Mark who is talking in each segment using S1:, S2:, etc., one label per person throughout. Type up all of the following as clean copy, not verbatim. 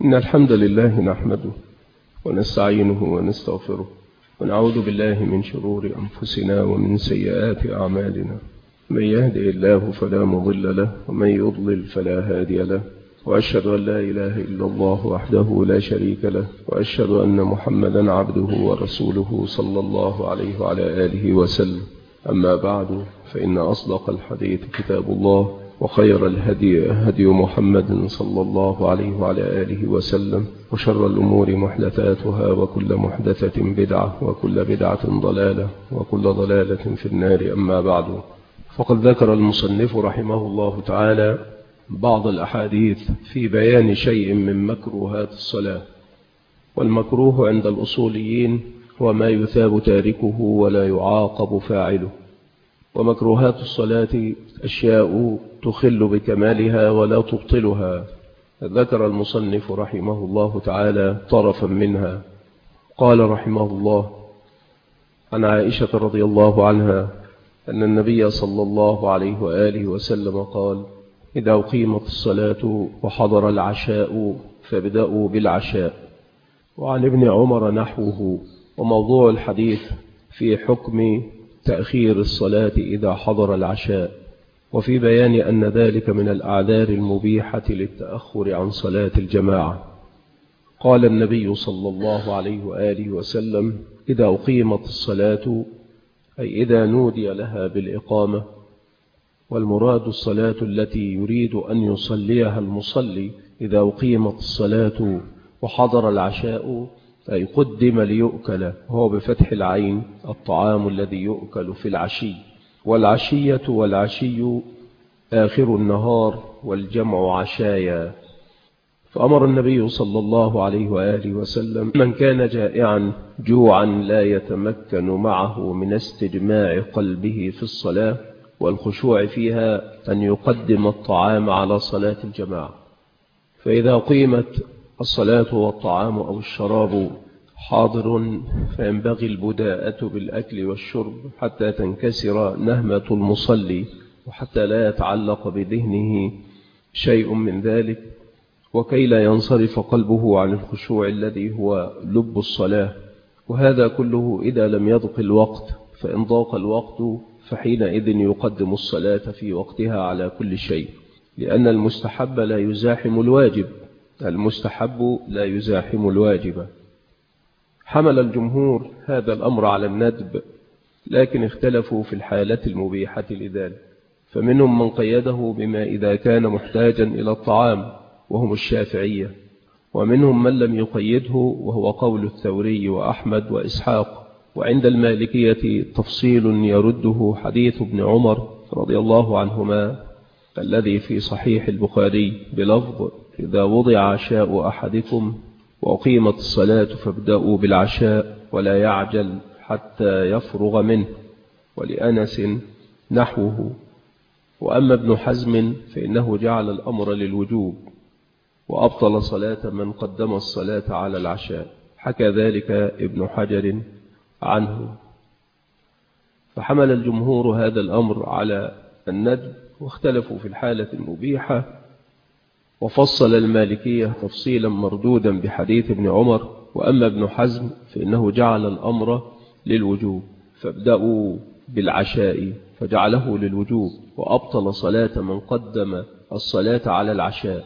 S1: إن الحمد لله نحمده ونستعينه ونستغفره ونعوذ بالله من شرور أنفسنا ومن سيئات أعمالنا. من يهدئ الله فلا مضل له ومن يضلل فلا هادي له، وأشهد أن لا إله إلا الله وحده لا شريك له، وأشهد أن محمدا عبده ورسوله صلى الله عليه وعلى آله وسلم. أما بعد، فإن أصدق الحديث كتاب الله، وخير الهدي هدي محمد صلى الله عليه وعلى آله وسلم، وشر الأمور محدثاتها، وكل محدثة بدعة، وكل بدعة ضلالة، وكل ضلالة في النار. أما بعد، فقد ذكر المصنف رحمه الله تعالى بعض الأحاديث في بيان شيء من مكروهات الصلاة. والمكروه عند الأصوليين هو ما يثاب تاركه ولا يعاقب فاعله. ومكروهات الصلاة أشياء تخل بكمالها ولا تبطلها. ذكر المصنف رحمه الله تعالى طرفا منها. قال رحمه الله: عن عائشة رضي الله عنها أن النبي صلى الله عليه وآله وسلم قال: إذا أقيمت الصلاة وحضر العشاء فابدأوا بالعشاء. وعن ابن عمر نحوه. وموضوع الحديث في حكم تأخير الصلاة إذا حضر العشاء، وفي بيان أن ذلك من الأعذار المبيحة للتأخر عن صلاة الجماعة. قال النبي صلى الله عليه وآله وسلم: إذا أقيمت الصلاة، أي إذا نودي لها بالإقامة، والمراد الصلاة التي يريد أن يصليها المصلي. إذا أقيمت الصلاة وحضر العشاء، أي قدم ليؤكل، وهو بفتح العين الطعام الذي يؤكل في العشي. والعشية والعشي آخر النهار، والجمع عشايا. فأمر النبي صلى الله عليه وآله وسلم من كان جائعا جوعا لا يتمكن معه من استجماع قلبه في الصلاة والخشوع فيها أن يقدم الطعام على صلاة الجماعة. فإذا قيمت الصلاة والطعام أو الشراب حاضر، فينبغي البداءة بالأكل والشرب حتى تنكسر نهمة المصلي، وحتى لا يتعلق بذهنه شيء من ذلك، وكي لا ينصرف قلبه عن الخشوع الذي هو لب الصلاة. وهذا كله إذا لم يضق الوقت، فإن ضاق الوقت فحينئذ يقدم الصلاة في وقتها على كل شيء، لأن المستحب لا يزاحم الواجب. المستحب لا يزاحم الواجب. حمل الجمهور هذا الأمر على الندب، لكن اختلفوا في الحالة المبيحة لذلك، فمنهم من قيده بما إذا كان محتاجا إلى الطعام، وهم الشافعية، ومنهم من لم يقيده، وهو قول الثوري وأحمد وإسحاق. وعند المالكية تفصيل يرده حديث ابن عمر رضي الله عنهما الذي في صحيح البخاري بلفظ: إذا وضع عشاء أحدكم وأقيمت الصلاة فابدأوا بالعشاء ولا يعجل حتى يفرغ منه. ولأنس نحوه. وأما ابن حزم فإنه جعل الأمر للوجوب، وأبطل صلاة من قدم الصلاة على العشاء. حكى ذلك ابن حجر عنه. فحمل الجمهور هذا الأمر على الندب، واختلفوا في الحالة المبيحة. وفصل المالكية تفصيلا مردودا بحديث ابن عمر. وأما ابن حزم فإنه جعل الأمر للوجوب، فابدأوا بالعشاء، فجعله للوجوب، وأبطل صلاة من قدم الصلاة على العشاء.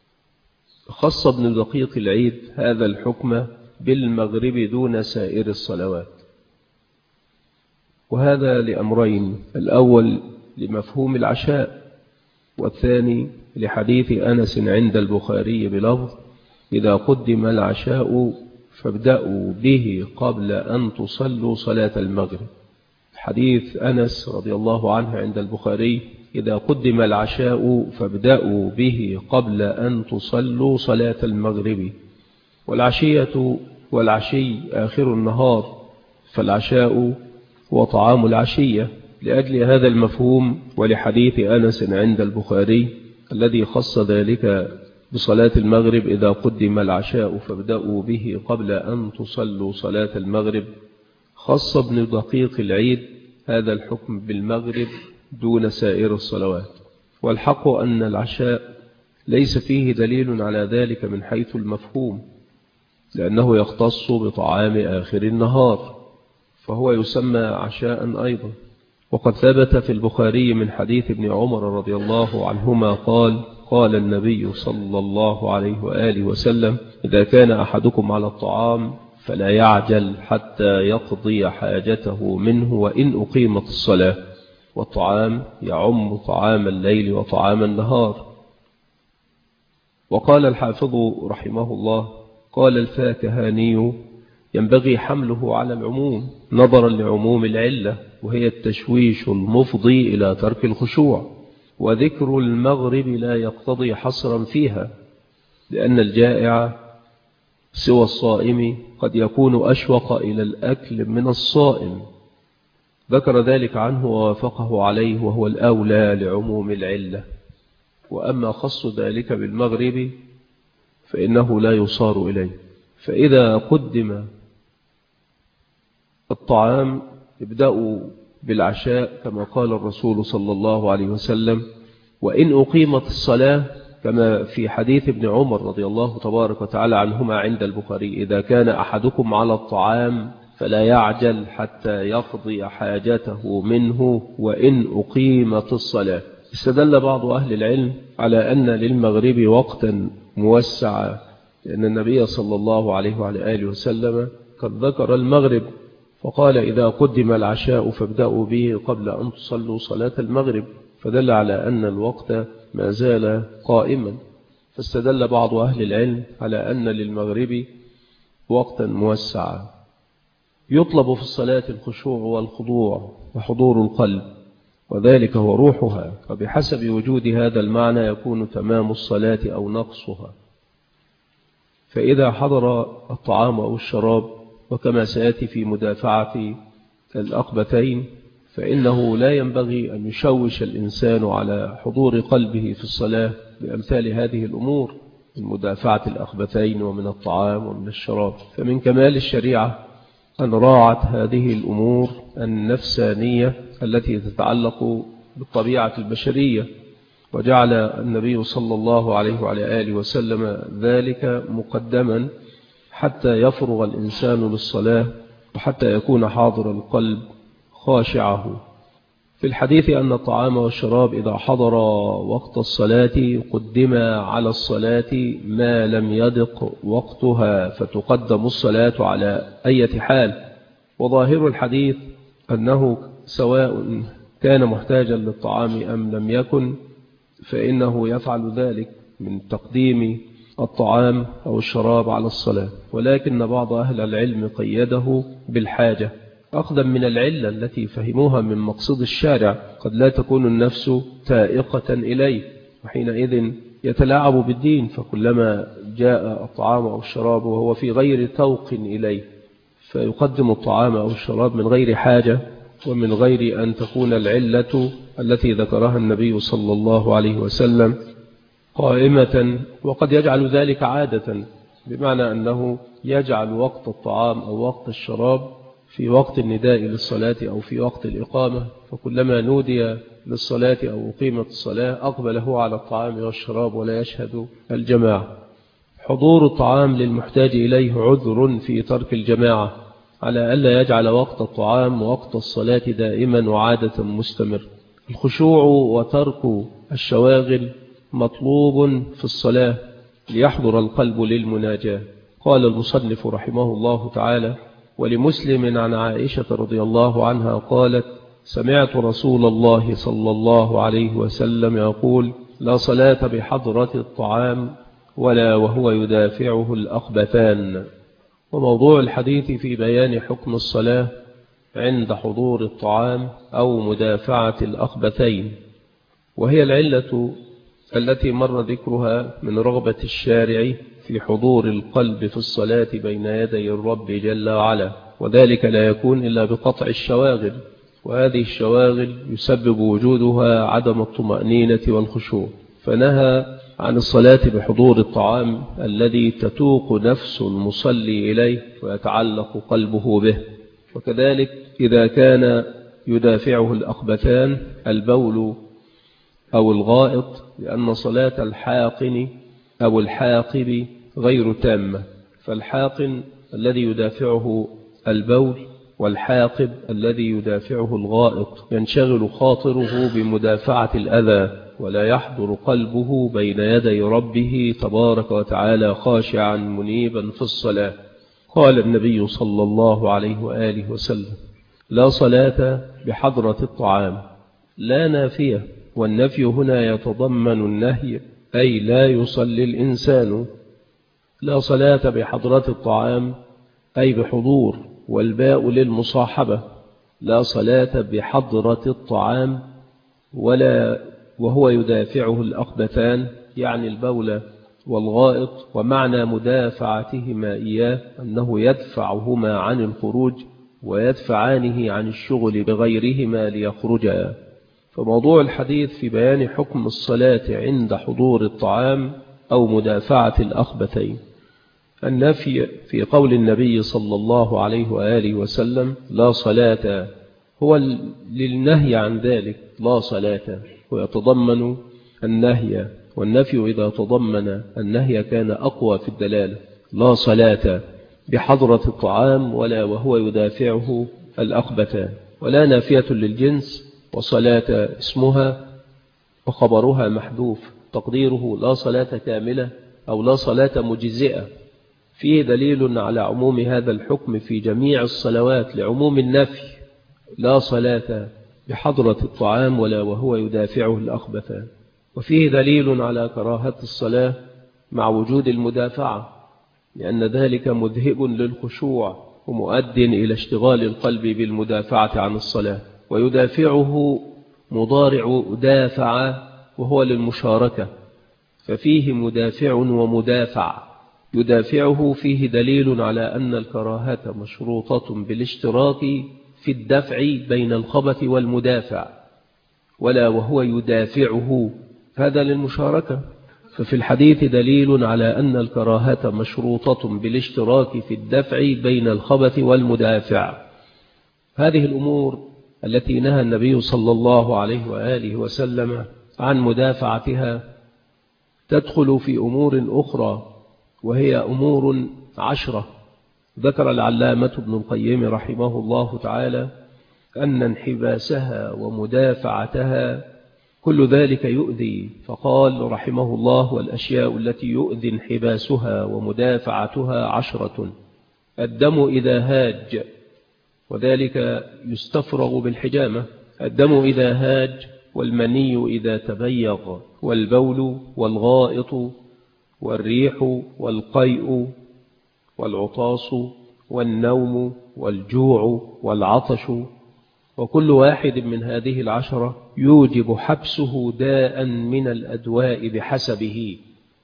S1: خص ابن دقيق العيد هذا الحكم بالمغرب دون سائر الصلوات، وهذا لأمرين: الأول لمفهوم العشاء، والثاني لحديث أنس عند البخاري بلفظ: إذا قدم العشاء فابدأوا به قبل أن تصلوا صلاة المغرب. حديث أنس رضي الله عنه عند البخاري: إذا قدم العشاء فابدأوا به قبل أن تصلوا صلاة المغرب. والعشية والعشي آخر النهار، فالعشاء هو طعام العشية. لأجل هذا المفهوم ولحديث أنس عند البخاري الذي خص ذلك بصلاة المغرب: إذا قدم العشاء فابدأوا به قبل أن تصلوا صلاة المغرب، خص ابن دقيق العيد هذا الحكم بالمغرب دون سائر الصلوات. والحق أن العشاء ليس فيه دليل على ذلك من حيث المفهوم، لأنه يختص بطعام آخر النهار، فهو يسمى عشاء أيضا. وقد ثبت في البخاري من حديث ابن عمر رضي الله عنهما قال النبي صلى الله عليه وآله وسلم: إذا كان أحدكم على الطعام فلا يعجل حتى يقضي حاجته منه وإن أقيمت الصلاة. والطعام يعم طعام الليل وطعام النهار. وقال الحافظ رحمه الله: قال الفاكهاني: ينبغي حمله على العموم نظرا لعموم العلة، وهي التشويش المفضي إلى ترك الخشوع. وذكر المغرب لا يقتضي حصرا فيها، لأن الجائع سوى الصائم قد يكون أشوق إلى الأكل من الصائم. ذكر ذلك عنه ووافقه عليه، وهو الأولى لعموم العلة. وأما خص ذلك بالمغرب فإنه لا يصار إليه. فإذا قدم الطعام ابدأوا بالعشاء كما قال الرسول صلى الله عليه وسلم: وإن أقيمت الصلاة، كما في حديث ابن عمر رضي الله تبارك وتعالى عنهما عند البخاري: إذا كان أحدكم على الطعام فلا يعجل حتى يقضي حاجته منه وإن أقيمت الصلاة. استدل بعض أهل العلم على أن للمغرب وقتا موسعا، لأن النبي صلى الله عليه وعلى آله وسلم قد ذكر المغرب فقال: إذا قدم العشاء فابدأوا به قبل أن تصلوا صلاة المغرب، فدل على أن الوقت ما زال قائما. فاستدل بعض أهل العلم على أن للمغرب وقتا موسعا. يطلب في الصلاة الخشوع والخضوع وحضور القلب، وذلك هو روحها، وبحسب وجود هذا المعنى يكون تمام الصلاة أو نقصها. فإذا حضر الطعام أو الشراب، وكما سيأتي في مدافعة الأخبثين، فإنه لا ينبغي أن يشوش الإنسان على حضور قلبه في الصلاة بأمثال هذه الأمور من مدافعة الأخبثين ومن الطعام ومن الشراب. فمن كمال الشريعة أن راعت هذه الأمور النفسانية التي تتعلق بالطبيعة البشرية، وجعل النبي صلى الله عليه وعلى آله وسلم ذلك مقدما حتى يفرغ الإنسان للصلاة، وحتى يكون حاضر القلب خاشعه. في الحديث أن الطعام والشراب إذا حضر وقت الصلاة قدم على الصلاة ما لم يدق وقتها، فتقدم الصلاة على أي حال. وظاهر الحديث أنه سواء كان محتاجا للطعام أم لم يكن، فإنه يفعل ذلك من تقديم الطعام أو الشراب على الصلاة. ولكن بعض أهل العلم قيده بالحاجة، أخذا من العلة التي فهموها من مقصد الشارع. قد لا تكون النفس تائقة إليه، وحينئذ يتلاعب بالدين، فكلما جاء الطعام أو الشراب وهو في غير توق إليه فيقدم الطعام أو الشراب من غير حاجة، ومن غير أن تكون العلة التي ذكرها النبي صلى الله عليه وسلم قائمة. وقد يجعل ذلك عادة، بمعنى أنه يجعل وقت الطعام أو وقت الشراب في وقت النداء للصلاة أو في وقت الإقامة، فكلما نودي للصلاة أو أقيمت الصلاة أقبل هو على الطعام والشراب ولا يشهد الجماعة. حضور الطعام للمحتاج إليه عذر في ترك الجماعة، على ألا يجعل وقت الطعام ووقت الصلاة دائما وعادة مستمر. الخشوع وترك الشواغل مطلوب في الصلاة ليحضر القلب للمناجاة. قال المصنف رحمه الله تعالى: ولمسلم عن عائشة رضي الله عنها قالت: سمعت رسول الله صلى الله عليه وسلم يقول: لا صلاة بحضرة الطعام ولا وهو يدافعه الأخبثان. وموضوع الحديث في بيان حكم الصلاة عند حضور الطعام أو مدافعة الأخبثين، وهي العلة التي مر ذكرها من رغبة الشارع في حضور القلب في الصلاة بين يدي الرب جل وعلا، وذلك لا يكون إلا بقطع الشواغل، وهذه الشواغل يسبب وجودها عدم الطمأنينة والخشوع. فنهى عن الصلاة بحضور الطعام الذي تتوق نفس المصلي إليه ويتعلق قلبه به. وكذلك إذا كان يدافعه الأخبثان البول أو الغائط، لأن صلاة الحاقن أو الحاقب غير تامة، فالحاقن الذي يدافعه البول والحاقب الذي يدافعه الغائط ينشغل خاطره بمدافعة الأذى، ولا يحضر قلبه بين يدي ربه تبارك وتعالى خاشعا منيبا في الصلاة. قال النبي صلى الله عليه وآله وسلم: لا صلاة بحضرة الطعام. لا نافية، والنفي هنا يتضمن النهي، أي لا يصلي الإنسان. لا صلاة بحضرة الطعام أي بحضور، والباء للمصاحبة. لا صلاة بحضرة الطعام ولا وهو يدافعه الأخبثان، يعني البول والغائط، ومعنى مدافعتهما إياه أنه يدفعهما عن الخروج ويدفعانه عن الشغل بغيرهما ليخرجا. فموضوع الحديث في بيان حكم الصلاة عند حضور الطعام أو مدافعة الأخبثين. النفي في قول النبي صلى الله عليه وآله وسلم: لا صلاة، هو للنهي عن ذلك، لا صلاة، ويتضمن النهي، والنفي إذا تضمن النهي كان أقوى في الدلالة. لا صلاة بحضرة الطعام ولا وهو يدافعه الأخبثان. ولا نافية للجنس، وصلاة اسمها وخبرها محذوف، تقديره لا صلاة كاملة أو لا صلاة مجزئة. فيه دليل على عموم هذا الحكم في جميع الصلوات لعموم النفي: لا صلاة بحضرة الطعام ولا وهو يدافعه الأخبثان. وفيه دليل على كراهة الصلاة مع وجود المدافعة، لأن ذلك مذهب للخشوع ومؤد إلى اشتغال القلب بالمدافعة عن الصلاة. ويدافعه مضارع دافع، وهو للمشاركة، ففيه مدافع ومدافع. يدافعه فيه دليل على أن الكراهة مشروطة بالاشتراك في الدفع بين الخبث والمدافع، ولا وهو يدافعه، هذا للمشاركة. ففي الحديث دليل على أن الكراهة مشروطة بالاشتراك في الدفع بين الخبث والمدافع. هذه الأمور التي نهى النبي صلى الله عليه وآله وسلم عن مدافعتها تدخل في أمور أخرى، وهي أمور 10. ذكر العلامة ابن القيم رحمه الله تعالى أن انحباسها ومدافعتها كل ذلك يؤذي، فقال رحمه الله: والأشياء التي يؤذي انحباسها ومدافعتها 10: الدم إذا هاج، وذلك يستفرغ بالحجامة، الدم إذا هاج، والمني إذا تبيض، والبول والغائط والريح والقيء والعطاس والنوم والجوع والعطش، وكل واحد من هذه 10 يوجب حبسه داء من الأدواء بحسبه.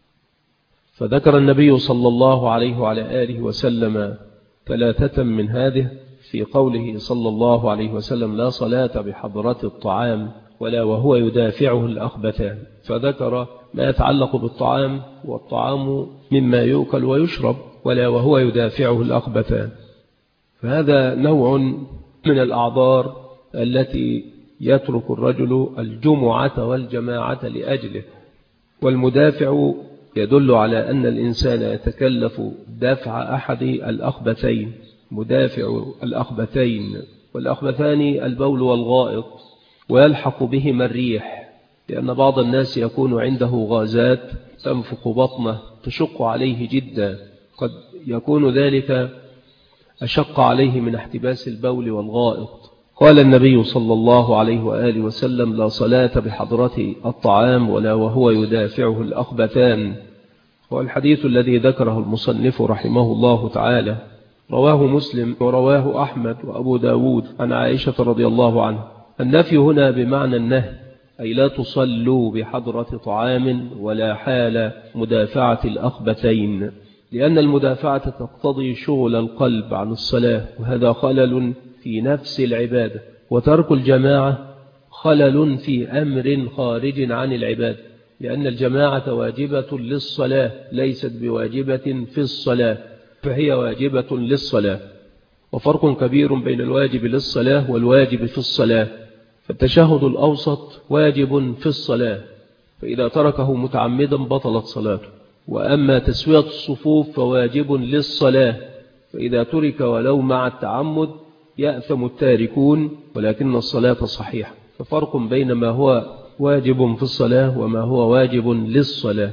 S1: فذكر النبي صلى الله عليه وعلى آله وسلم 3 من هذه في قوله صلى الله عليه وسلم: لا صلاة بحضرة الطعام ولا وهو يدافعه الأخبثان. فذكر ما يتعلق بالطعام، والطعام مما يؤكل ويشرب، ولا وهو يدافعه الأخبثان. فهذا نوع من الأعذار التي يترك الرجل الجمعة والجماعة لأجله. والمدافع يدل على أن الإنسان يتكلف دفع أحد الأخبثين، مدافع الأخبثين، والأخبثان البول والغائط، ويلحق بهما الريح، لأن بعض الناس يكون عنده غازات تنفخ بطنه تشق عليه جدا، قد يكون ذلك أشق عليه من احتباس البول والغائط. قال النبي صلى الله عليه وآله وسلم: لا صلاة بحضرة الطعام ولا وهو يدافعه الأخبثان. والحديث الذي ذكره المصنف رحمه الله تعالى رواه مسلم ورواه أحمد وأبو داود عن عائشة رضي الله عنها. النفي هنا بمعنى النهي، أي لا تصلوا بحضرة طعام ولا حال مدافعة الأخبثين، لأن المدافعة تقتضي شغل القلب عن الصلاة، وهذا خلل في نفس العبادة. وترك الجماعة خلل في أمر خارج عن العبادة، لأن الجماعة واجبة للصلاة ليست بواجبة في الصلاة، فهي واجبة للصلاة. وفرق كبير بين الواجب للصلاة والواجب في الصلاة، فالتشهد الأوسط واجب في الصلاة، فإذا تركه متعمدا بطلت صلاته. وأما تسوية الصفوف فواجب للصلاة، فإذا ترك ولو مع التعمد يأثم التاركون، ولكن الصلاة صحيحة. ففرق بين ما هو واجب في الصلاة وما هو واجب للصلاة.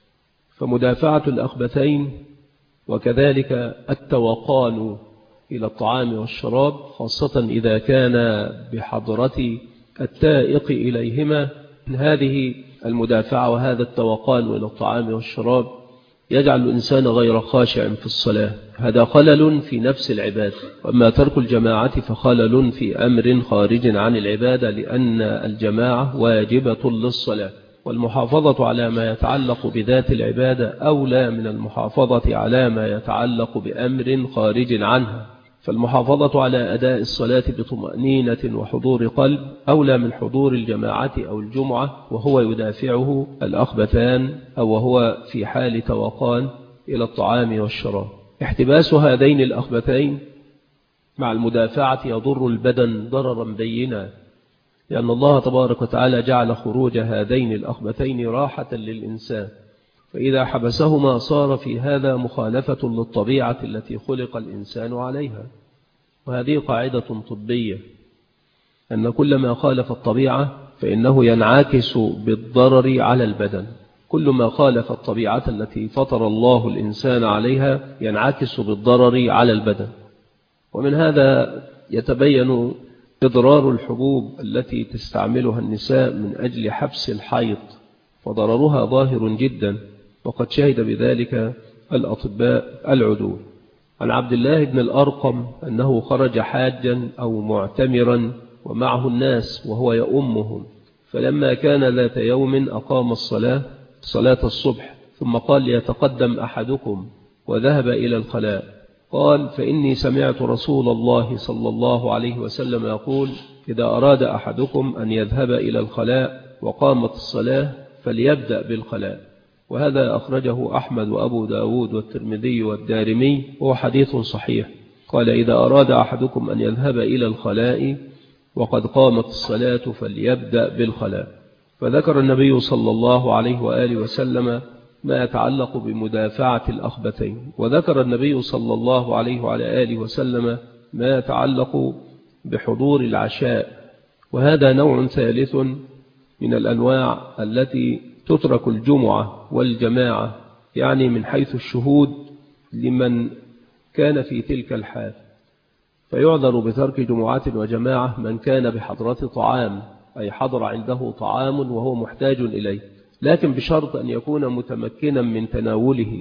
S1: فمدافعة الأخبثين وكذلك التوقان إلى الطعام والشراب، خاصة إذا كان بحضرة التائق إليهما، هذه المدافعة وهذا التوقان إلى الطعام والشراب يجعل الإنسان غير خاشع في الصلاة. هذا خلل في نفس العبادة. وأما ترك الجماعة فخلل في أمر خارج عن العبادة، لأن الجماعة واجبة للصلاة، والمحافظة على ما يتعلق بذات العبادة أولى من المحافظة على ما يتعلق بأمر خارج عنها. فالمحافظة على أداء الصلاة بطمأنينة وحضور قلب أولى من حضور الجماعة أو الجمعة وهو يدافعه الأخبثان، أو وهو في حال توقان إلى الطعام والشراب. احتباس هذين الأخبثين مع المدافعة يضر البدن ضررا بينا، لأن الله تبارك وتعالى جعل خروج هذين الأخبثين راحة للإنسان، فإذا حبسهما صار في هذا مخالفة للطبيعة التي خلق الإنسان عليها. وهذه قاعدة طبية، أن كل ما خالف الطبيعة فإنه ينعكس بالضرر على البدن. كل ما خالف الطبيعة التي فطر الله الإنسان عليها ينعكس بالضرر على البدن. ومن هذا يتبين إضرار الحبوب التي تستعملها النساء من أجل حبس الحيض، فضررها ظاهر جدا، وقد شهد بذلك الأطباء العدول. عن عبد الله بن الأرقم أنه خرج حاجا أو معتمرا ومعه الناس وهو يؤمهم، فلما كان ذات يوم أقام صلاة الصبح، ثم قال: ليتقدم أحدكم، وذهب إلى الخلاء. قال: فإني سمعت رسول الله صلى الله عليه وسلم يقول: إذا أراد أحدكم أن يذهب إلى الخلاء وقامت الصلاة فليبدأ بالخلاء. وهذا أخرجه أحمد وأبو داود والترمذي والدارمي، وهو حديث صحيح. قال: إذا أراد أحدكم أن يذهب إلى الخلاء وقد قامت الصلاة فليبدأ بالخلاء. فذكر النبي صلى الله عليه وآله وسلم ما يتعلق بمدافعة الأخبثين، وذكر النبي صلى الله عليه وعلى آله وسلم ما يتعلق بحضور العشاء. وهذا نوع ثالث من الأنواع التي تترك الجمعة والجماعة، يعني من حيث الشهود لمن كان في تلك الحال، فيعذر بترك جمعة وجماعة من كان بحضرة طعام، أي حضر عنده طعام وهو محتاج إليه، لكن بشرط أن يكون متمكنا من تناوله.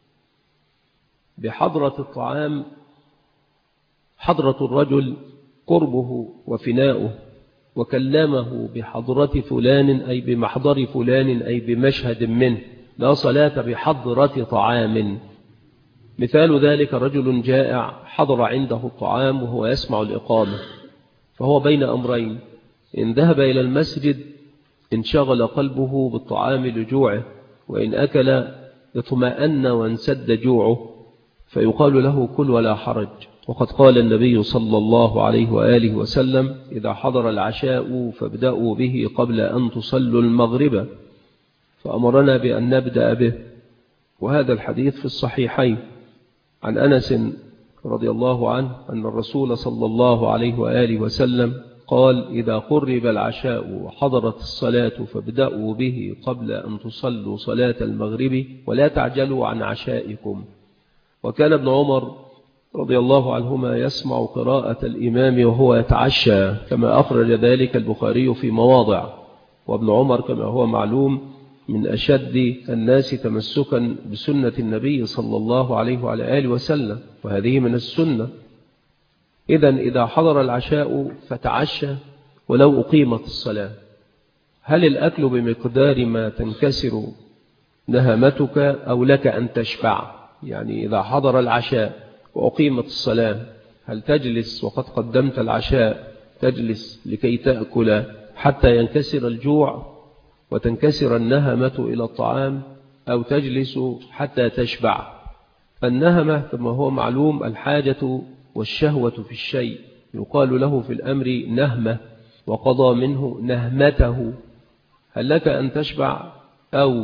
S1: بحضرة الطعام حضرة الرجل قربه وفناؤه، وكلمه بحضرة فلان أي بمحضر فلان أي بمشهد منه، لا صلاة بحضرة طعام. مثال ذلك رجل جائع حضر عنده الطعام وهو يسمع الإقامة، فهو بين أمرين: إن ذهب إلى المسجد انشغل قلبه بالطعام لجوعه، وإن أكل اطمأن وانسد جوعه، فيقال له: كل ولا حرج. وقد قال النبي صلى الله عليه وآله وسلم: إذا حضر العشاء فابدأوا به قبل أن تصلوا المغرب، فأمرنا بأن نبدأ به. وهذا الحديث في الصحيحين عن أنس رضي الله عنه أن الرسول صلى الله عليه وآله وسلم قال: إذا قرب العشاء وحضرت الصلاة فابدأوا به قبل أن تصلوا صلاة المغرب ولا تعجلوا عن عشائكم. وكان ابن عمر رضي الله عنهما يسمع قراءة الإمام وهو يتعشى، كما أخرج ذلك البخاري في مواضع. وابن عمر كما هو معلوم من أشد الناس تمسكا بسنة النبي صلى الله عليه وعلى آله وسلم، وهذه من السنة. إذن إذا حضر العشاء فتعشى ولو أقيمت الصلاة. هل الأكل بمقدار ما تنكسر نهمتك أو لك أن تشبع؟ يعني إذا حضر العشاء وأقيمت الصلاة، هل تجلس وقد قدمت العشاء تجلس لكي تأكل حتى ينكسر الجوع وتنكسر النهمة إلى الطعام، أو تجلس حتى تشبع؟ النهمة كما هو معلوم الحاجة والشهوة في الشيء، يقال له في الأمر نهمة، وقضى منه نهمته، هل لك أن تشبع أو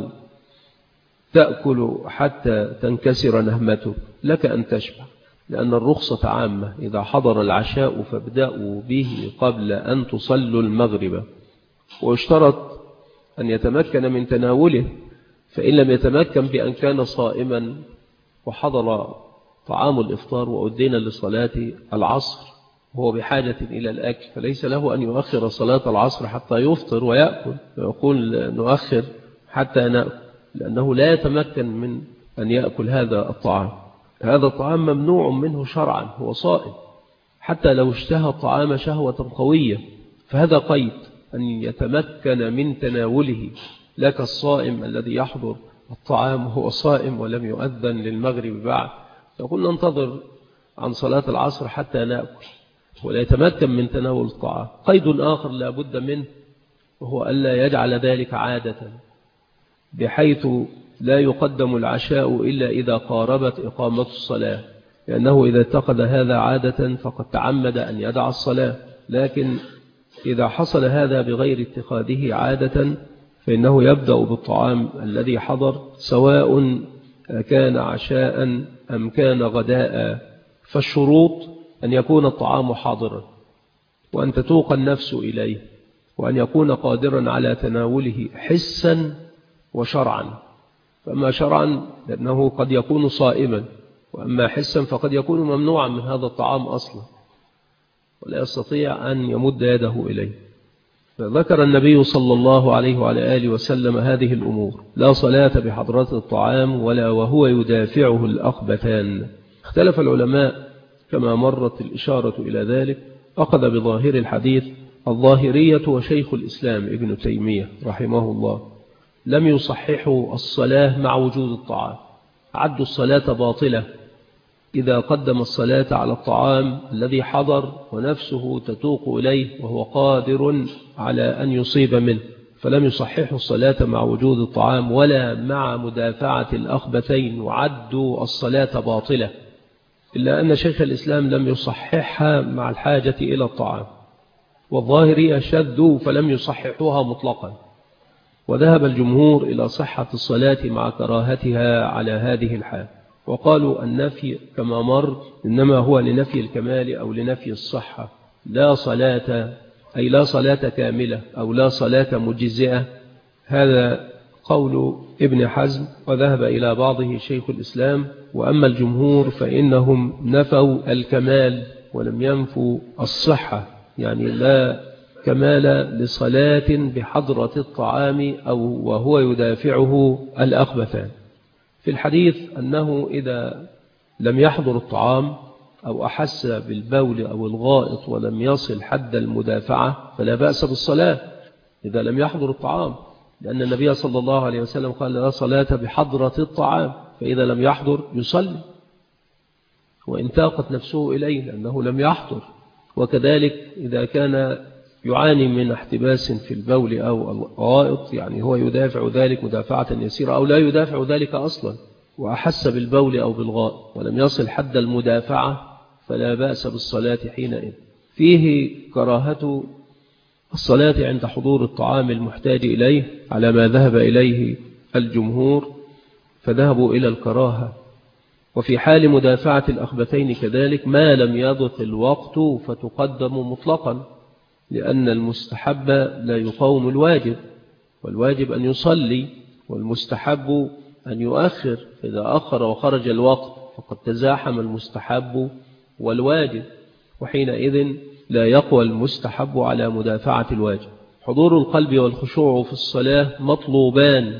S1: تأكل حتى تنكسر نهمته؟ لك أن تشبع، لأن الرخصة عامة. إذا حضر العشاء فابدأوا به قبل أن تصلوا المغرب، واشترط أن يتمكن من تناوله، فإن لم يتمكن بأن كان صائما وحضر طعام الإفطار وأدينا لصلاة العصر وهو بحاجة إلى الأكل، فليس له أن يؤخر صلاة العصر حتى يفطر ويأكل ويقول نؤخر حتى نأكل، لأنه لا يتمكن من أن يأكل هذا الطعام. هذا الطعام ممنوع منه شرعا، هو صائم، حتى لو اشتهى الطعام شهوة قوية، فهذا قيد أن يتمكن من تناوله. لك الصائم الذي يحضر الطعام وهو صائم ولم يؤذن للمغرب بعد، يقول ننتظر عن صلاة العصر حتى نأكل، ولا يتمكن من تناول الطعام. قيد آخر لا بد منه، وهو ألا يجعل ذلك عادة، بحيث لا يقدم العشاء إلا إذا قاربت إقامة الصلاة، لأنه إذا اتخذ هذا عادة فقد تعمد أن يدع الصلاة. لكن إذا حصل هذا بغير اتخاذه عادة فإنه يبدأ بالطعام الذي حضر، سواء كان عشاء أم كان غداء. فالشروط أن يكون الطعام حاضرا، وأن تتوق النفس إليه، وأن يكون قادرا على تناوله حسا وشرعا. فأما شرعا لأنه قد يكون صائما، وأما حسا فقد يكون ممنوعا من هذا الطعام أصلا ولا يستطيع أن يمد يده إليه. فذكر النبي صلى الله عليه وعلى آله وسلم هذه الأمور: لا صلاة بحضرة الطعام ولا وهو يدافعه الأخبثان. اختلف العلماء كما مرت الإشارة إلى ذلك. أخذ بظاهر الحديث الظاهرية وشيخ الإسلام ابن تيمية رحمه الله، لم يصححوا الصلاة مع وجود الطعام، عدوا الصلاة باطلة إذا قدم الصلاة على الطعام الذي حضر ونفسه تتوق إليه وهو قادر على أن يصيب منه، فلم يصححوا الصلاة مع وجود الطعام ولا مع مدافعة الأخبثين، وعدوا الصلاة باطلة. إلا أن شيخ الإسلام لم يصححها مع الحاجة إلى الطعام، والظاهرية شذوا فلم يصححوها مطلقا. وذهب الجمهور إلى صحة الصلاة مع كراهتها على هذه الحال، وقالوا النفي كما مر إنما هو لنفي الكمال أو لنفي الصحة. لا صلاة أي لا صلاة كاملة أو لا صلاة مجزئة. هذا قول ابن حزم، وذهب إلى بعضه شيخ الإسلام. وأما الجمهور فإنهم نفوا الكمال ولم ينفوا الصحة، يعني لا كمال لصلاة بحضرة الطعام أو وهو يدافعه الأخبثان. في الحديث أنه إذا لم يحضر الطعام أو أحس بالبول أو الغائط ولم يصل حد المدافعة فلا بأس بالصلاة إذا لم يحضر الطعام، لأن النبي صلى الله عليه وسلم قال لا صلاة بحضرة الطعام، فإذا لم يحضر يصلي وإن تاقت نفسه إليه لأنه لم يحضر. وكذلك إذا كان يعاني من احتباس في البول أو الغائط، يعني هو يدافع ذلك مدافعة يسيرة أو لا يدافع ذلك أصلا، وأحس بالبول أو بالغائط ولم يصل حد المدافعة فلا بأس بالصلاة حينئذ. فيه كراهة الصلاة عند حضور الطعام المحتاج إليه على ما ذهب إليه الجمهور، فذهبوا إلى الكراهة. وفي حال مدافعة الأخبثين كذلك ما لم يضق الوقت فتقدم مطلقا، لأن المستحب لا يقاوم الواجب، والواجب أن يصلي، والمستحب أن يؤخر. إذا أخر وخرج الوقت فقد تزاحم المستحب والواجب، وحينئذ لا يقوى المستحب على مدافعة الواجب. حضور القلب والخشوع في الصلاة مطلوبان،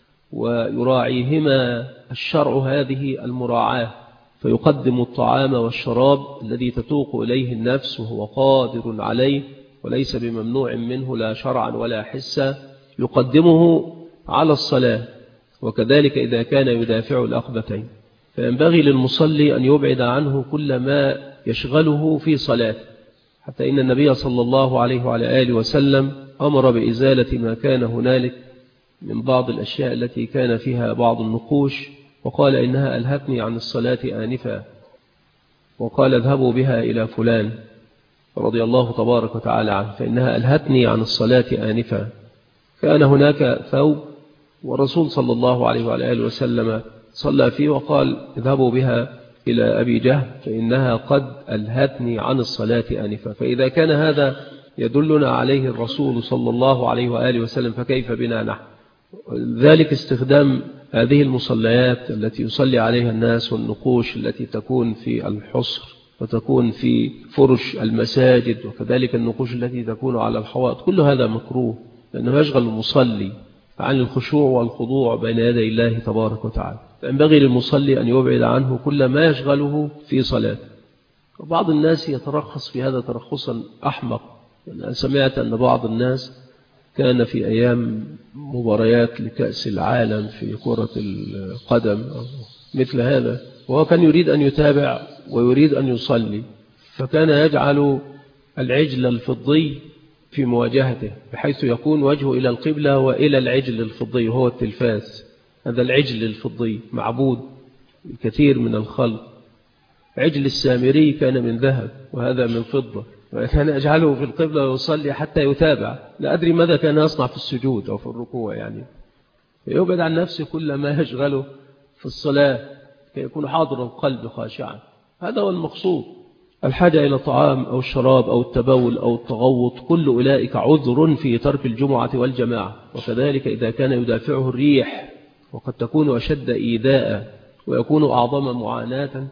S1: ويراعيهما الشرع هذه المراعاة، فيقدم الطعام والشراب الذي تتوق إليه النفس وهو قادر عليه وليس بممنوع منه لا شرعا ولا حسا، يقدمه على الصلاة. وكذلك إذا كان يدافع الأخبثين، فينبغي للمصلي أن يبعد عنه كل ما يشغله في صلاته، حتى إن النبي صلى الله عليه وعلى آله وسلم أمر بإزالة ما كان هنالك من بعض الأشياء التي كان فيها بعض النقوش، وقال إنها ألهتني عن الصلاة آنفا، وقال اذهبوا بها إلى فلان. رضي الله تبارك وتعالى عنه، فإنها ألهتني عن الصلاة آنفا. كان هناك ثوب والرسول صلى الله عليه وآله وسلم صلى فيه وقال اذهبوا بها إلى أبي جهل فإنها قد ألهتني عن الصلاة آنفا. فإذا كان هذا يدلنا عليه الرسول صلى الله عليه وآله وسلم فكيف بنا نحن؟ ذلك استخدام هذه المصليات التي يصلي عليها الناس والنقوش التي تكون في الحصر وتكون في فرش المساجد، وكذلك النقوش التي تكون على الحوائط، كل هذا مكروه لأنه يشغل المصلي عن الخشوع والخضوع بين يدي الله تبارك وتعالى. فينبغي للمصلي أن يبعد عنه كل ما يشغله في صلاته. وبعض الناس يترخص في هذا ترخصا أحمق. أنا سمعت أن بعض الناس كان في أيام مباريات لكأس العالم في كرة القدم مثل هذا، وهو كان يريد أن يتابع ويريد أن يصلي، فكان يجعل العجل الفضي في مواجهته بحيث يكون وجهه إلى القبلة وإلى العجل الفضي وهو التلفاز. هذا العجل الفضي معبود الكثير من الخلق. عجل السامري كان من ذهب وهذا من فضة، وكان يجعله في القبلة ويصلي حتى يتابع. لا أدري ماذا كان يصنع في السجود أو في الركوع يعني. فيبعد عن نفسه كل ما يشغله في الصلاة كي يكون حاضر القلب خاشعا. هذا هو المقصود. الحاجة إلى طعام أو الشراب أو التبول أو التغوط كل أولئك عذر في ترك الجمعة والجماعة. وكذلك إذا كان يدافعه الريح وقد تكون أشد إيذاء ويكون أعظم معاناة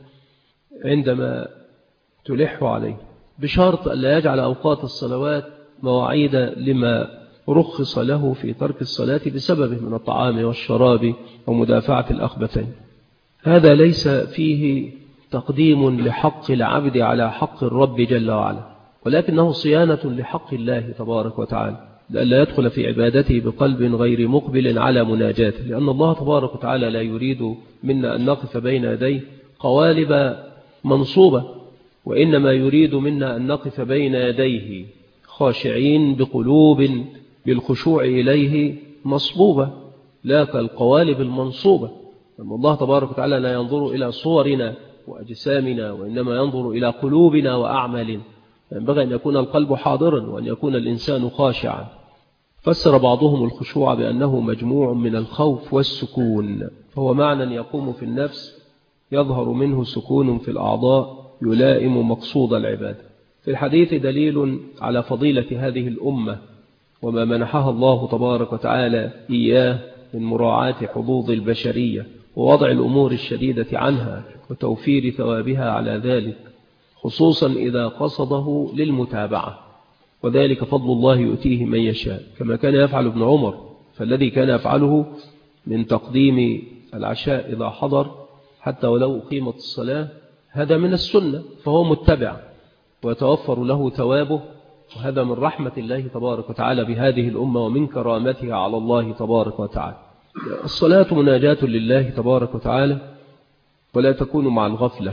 S1: عندما تلح عليه، بشرط أن لا يجعل أوقات الصلوات مواعيد لما رخص له في ترك الصلاة بسببه من الطعام والشراب ومدافعة الأخبثين. هذا ليس فيه تقديم لحق العبد على حق الرب جل وعلا، ولكنه صيانة لحق الله تبارك وتعالى لألا يدخل في عبادته بقلب غير مقبل على مناجاته، لأن الله تبارك وتعالى لا يريد منا أن نقف بين يديه قوالب منصوبة، وإنما يريد منا أن نقف بين يديه خاشعين بقلوب بالخشوع إليه مصبوبة لا كالقوالب المنصوبة. أن الله تبارك وتعالى لا ينظر إلى صورنا وأجسامنا، وإنما ينظر إلى قلوبنا وأعمالنا. ينبغي أن يكون القلب حاضرا وأن يكون الإنسان خاشعا. فسر بعضهم الخشوع بأنه مجموع من الخوف والسكون، فهو معنى يقوم في النفس يظهر منه سكون في الأعضاء يلائم مقصود العبادة. في الحديث دليل على فضيلة هذه الأمة وما منحها الله تبارك وتعالى إياه من مراعاة حظوظ البشرية ووضع الأمور الشديدة عنها وتوفير ثوابها على ذلك، خصوصا إذا قصده للمتابعة، وذلك فضل الله يؤتيه من يشاء، كما كان يفعل ابن عمر. فالذي كان يفعله من تقديم العشاء إذا حضر حتى ولو أقيمت الصلاة هذا من السنة، فهو متبع ويتوفر له ثوابه، وهذا من رحمة الله تبارك وتعالى بهذه الأمة ومن كرامتها على الله تبارك وتعالى. الصلاة مناجاة لله تبارك وتعالى ولا تكون مع الغفلة،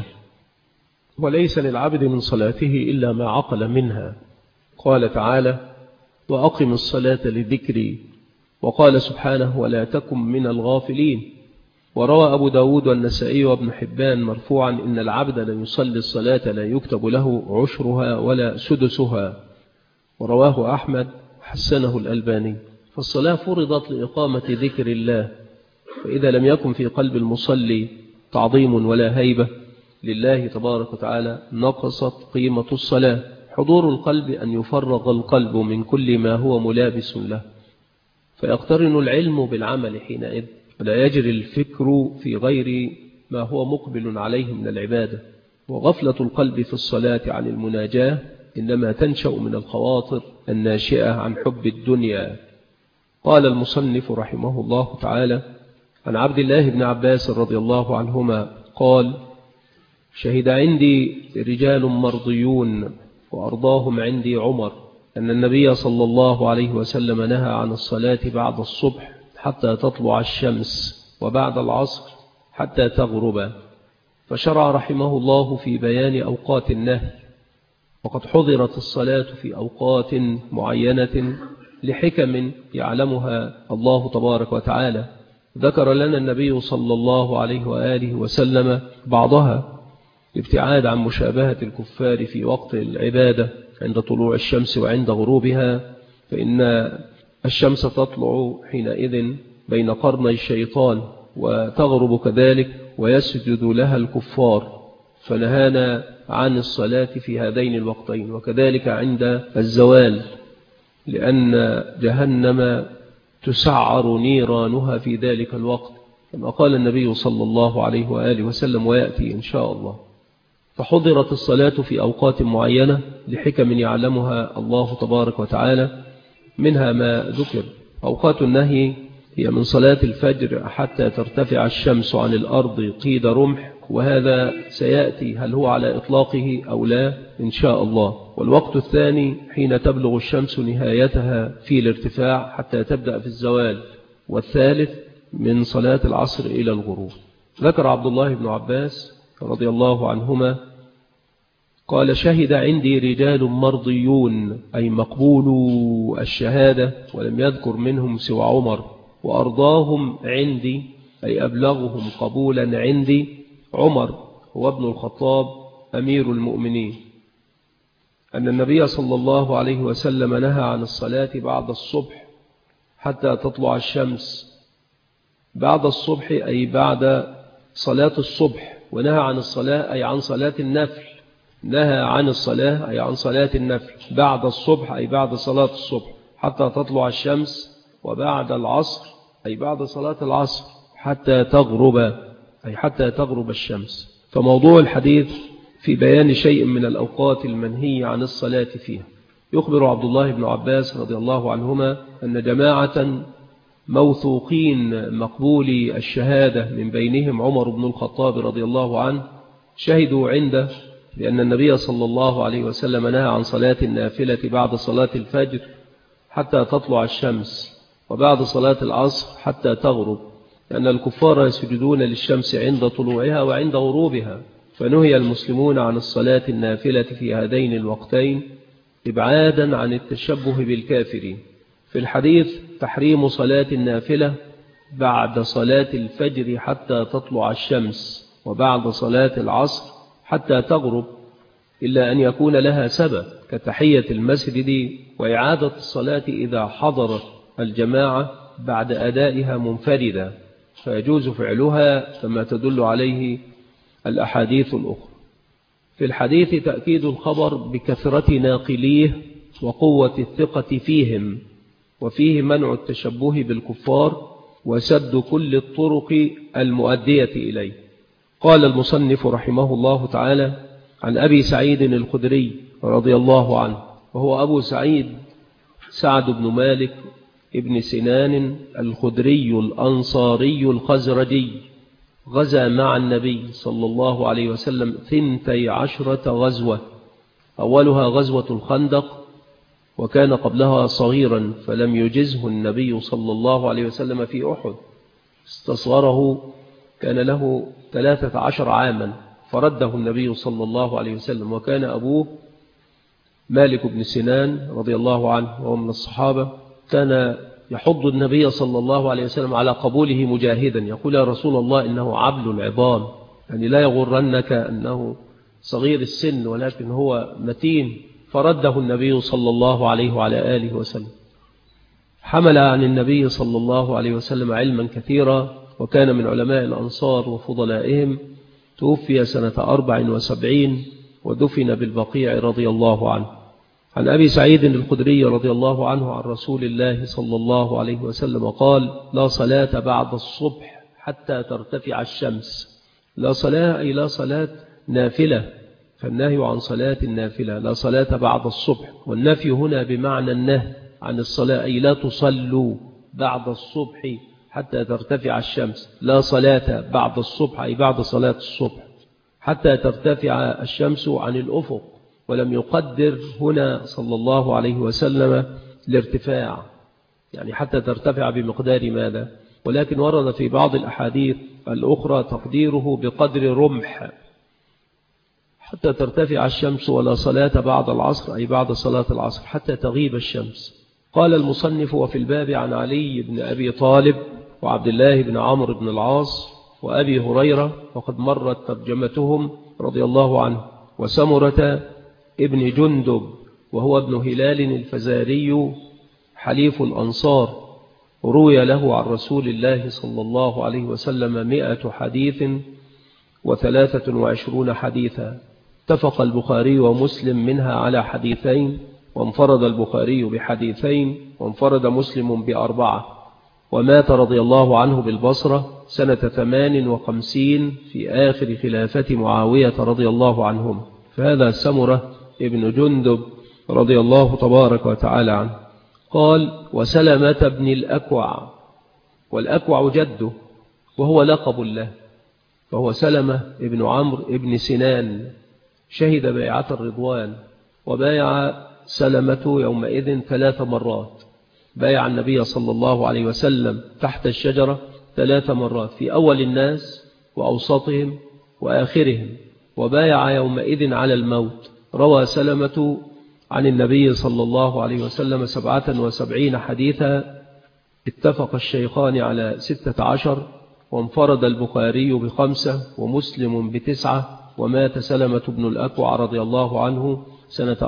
S1: وليس للعبد من صلاته إلا ما عقل منها. قال تعالى وأقم الصلاة لذكري، وقال سبحانه ولا تكن من الغافلين. وروى أبو داود والنسائي وابن حبان مرفوعا إن العبد لا يصلي الصلاة لا يكتب له عشرها ولا سدسها. ورواه أحمد حسنه الألباني. فالصلاة فرضت لإقامة ذكر الله، فإذا لم يكن في قلب المصلي تعظيم ولا هيبة لله تبارك وتعالى نقصت قيمة الصلاة. حضور القلب أن يفرغ القلب من كل ما هو ملابس له، فيقترن العلم بالعمل حينئذ، ولا يجري الفكر في غير ما هو مقبل عليه من العبادة. وغفلة القلب في الصلاة عن المناجاة إنما تنشأ من الخواطر الناشئة عن حب الدنيا. قال المصنف رحمه الله تعالى عن عبد الله بن عباس رضي الله عنهما قال شهد عندي رجال مرضيون وأرضاهم عندي عمر أن النبي صلى الله عليه وسلم نهى عن الصلاة بعد الصبح حتى تطلع الشمس وبعد العصر حتى تغرب. فشرع رحمه الله في بيان أوقات النهي، وقد حضرت الصلاة في أوقات معينة لحكم يعلمها الله تبارك وتعالى. ذكر لنا النبي صلى الله عليه وآله وسلم بعضها، الابتعاد عن مشابهة الكفار في وقت العبادة عند طلوع الشمس وعند غروبها، فإن الشمس تطلع حينئذ بين قرني الشيطان وتغرب كذلك، ويسجد لها الكفار، فنهانا عن الصلاة في هذين الوقتين. وكذلك عند الزوال، لأن جهنم تسعر نيرانها في ذلك الوقت كما قال النبي صلى الله عليه وآله وسلم، ويأتي إن شاء الله. فحضرت الصلاة في أوقات معينة لحكم يعلمها الله تبارك وتعالى، منها ما ذكر. أوقات النهي هي من صلاة الفجر حتى ترتفع الشمس عن الأرض قيد رمح، وهذا سيأتي هل هو على إطلاقه أو لا إن شاء الله. والوقت الثاني حين تبلغ الشمس نهايتها في الارتفاع حتى تبدأ في الزوال. والثالث من صلاة العصر إلى الغروب. ذكر عبد الله بن عباس رضي الله عنهما قال: شهد عندي رجال مرضيون، أي مقبول الشهادة، ولم يذكر منهم سوى عمر، وأرضاهم عندي، أي أبلغهم قبولا عندي، عمر هو ابن الخطاب أمير المؤمنين، أن النبي صلى الله عليه وسلم نهى عن الصلاة بعد الصبح حتى تطلع الشمس. بعد الصبح أي بعد صلاة الصبح، ونهى عن الصلاة أي عن صلاة النفل، نهى عن الصلاة أي عن صلاة النفل بعد الصبح أي بعد صلاة الصبح حتى تطلع الشمس، وبعد العصر أي بعد صلاة العصر حتى تغرب أي حتى تغرب الشمس. فموضوع الحديث في بيان شيء من الأوقات المنهي عن الصلاة فيها. يخبر عبد الله بن عباس رضي الله عنهما أن جماعة موثوقين مقبولي الشهادة من بينهم عمر بن الخطاب رضي الله عنه شهدوا عنده لأن النبي صلى الله عليه وسلم نهى عن صلاة النافلة بعد صلاة الفجر حتى تطلع الشمس، وبعد صلاة العصر حتى تغرب، لأن الكفار يسجدون للشمس عند طلوعها وعند غروبها. فنهي المسلمون عن الصلاة النافلة في هذين الوقتين إبعادا عن التشبه بالكافرين. في الحديث تحريم صلاة النافلة بعد صلاة الفجر حتى تطلع الشمس، وبعد صلاة العصر حتى تغرب، إلا أن يكون لها سبب كتحية المسجد وإعادة الصلاة إذا حضرت الجماعة بعد أدائها منفردة، فيجوز فعلها كما تدل عليه الأحاديث الأخرى. في الحديث تأكيد الخبر بكثرة ناقليه وقوة الثقة فيهم، وفيه منع التشبه بالكفار وسد كل الطرق المؤدية إليه. قال المصنف رحمه الله تعالى: عن أبي سعيد الخدري رضي الله عنه، وهو أبو سعيد سعد بن مالك ابن سنان الخدري الأنصاري الخزرجي، غزا مع النبي صلى الله عليه وسلم 12 غزوة، أولها غزوة الخندق، وكان قبلها صغيرا فلم يجزه النبي صلى الله عليه وسلم في أحد، استصغره، كان له 13 عاما فرده النبي صلى الله عليه وسلم. وكان أبوه مالك بن سنان رضي الله عنه وهو من الصحابة، كان يحض النبي صلى الله عليه وسلم على قبوله مجاهدا، يقول: يا رسول الله إنه عبل العظام، يعني لا يغرنك أنه صغير السن ولكن هو متين، فرده النبي صلى الله عليه وعلى آله وسلم. حمل عن النبي صلى الله عليه وسلم علما كثيرا، وكان من علماء الأنصار وفضلائهم، توفي سنة 74 ودفن بالبقيع رضي الله عنه. عن أبي سعيد الخدري رضي الله عنه عن رسول الله صلى الله عليه وسلم قال: لا صلاة بعد الصبح حتى ترتفع الشمس. لا صلاة أي لا صلاة نافلة، فالنهي عن صلاة النافلة، لا صلاة بعد الصبح، والنفي هنا بمعنى النهي عن الصلاة، أي لا تصلوا بعد الصبح حتى ترتفع الشمس. لا صلاة بعد الصبح أي بعد صلاة الصبح حتى ترتفع الشمس عن الأفق، ولم يقدر هنا صلى الله عليه وسلم الارتفاع، يعني حتى ترتفع بمقدار ماذا، ولكن ورد في بعض الأحاديث الأخرى تقديره بقدر رمح حتى ترتفع الشمس. ولا صلاة بعد العصر أي بعد صلاة العصر حتى تغيب الشمس. قال المصنف: وفي الباب عن علي بن أبي طالب وعبد الله بن عمرو بن العاص وأبي هريرة، وقد مرت ترجمتهم رضي الله عنه، وسمرة ابن جندب وهو ابن هلال الفزاري حليف الأنصار، روي له عن رسول الله صلى الله عليه وسلم 100 حديث و23 حديثا. اتفق البخاري ومسلم منها على حديثين، وانفرد البخاري بحديثين، وانفرد مسلم ب4. ومات رضي الله عنه بالبصرة سنة 58 في آخر خلافة معاوية رضي الله عنهم. فهذا سمرة ابن جندب رضي الله تبارك وتعالى عنه. قال: وسلمة بن الأكوع، والأكوع جده وهو لقب له، فهو سلمة ابن عمرو ابن سنان، شهد بيعة الرضوان، وبايع سلمة يومئذ 3 مرات. بايع النبي صلى الله عليه وسلم تحت الشجرة 3 مرات، في أول الناس وأوسطهم وآخرهم، وبايع يومئذ على الموت. روى سلمة عن النبي صلى الله عليه وسلم 77 حديثا، اتفق الشيخان على 16، وانفرد البخاري ب5 ومسلم ب9. ومات سلمة بن الأكوع رضي الله عنه سنة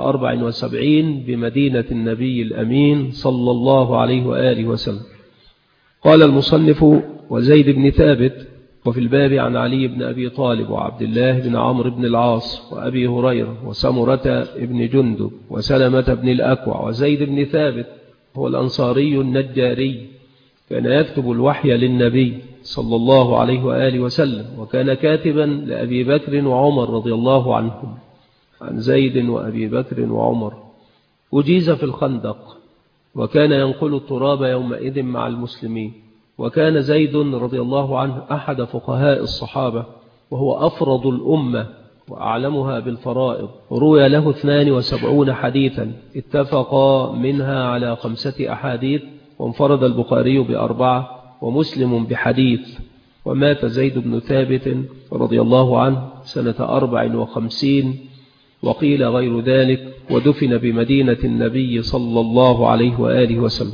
S1: 74 بمدينة النبي الأمين صلى الله عليه وآله وسلم. قال المصنف: وزيد بن ثابت. وفي الباب عن علي بن أبي طالب وعبد الله بن عمرو بن العاص وأبي هريرة وسمرة بن جندب وسلمة بن الأكوع وزيد بن ثابت. هو الأنصاري النجاري، كان يكتب الوحي للنبي صلى الله عليه وآله وسلم، وكان كاتبا لأبي بكر وعمر رضي الله عنهم. عن زيد وأبي بكر وعمر: أجيز في الخندق، وكان ينقل التراب يومئذ مع المسلمين. وكان زيد رضي الله عنه أحد فقهاء الصحابة، وهو أفرض الأمة وأعلمها بالفرائض. روي له 72 حديثا، اتفق منها على 5 أحاديث، وانفرد البخاري ب4 ومسلم بحديث. ومات زيد بن ثابت رضي الله عنه سنة 54 وقيل غير ذلك، ودفن بمدينة النبي صلى الله عليه وآله وسلم.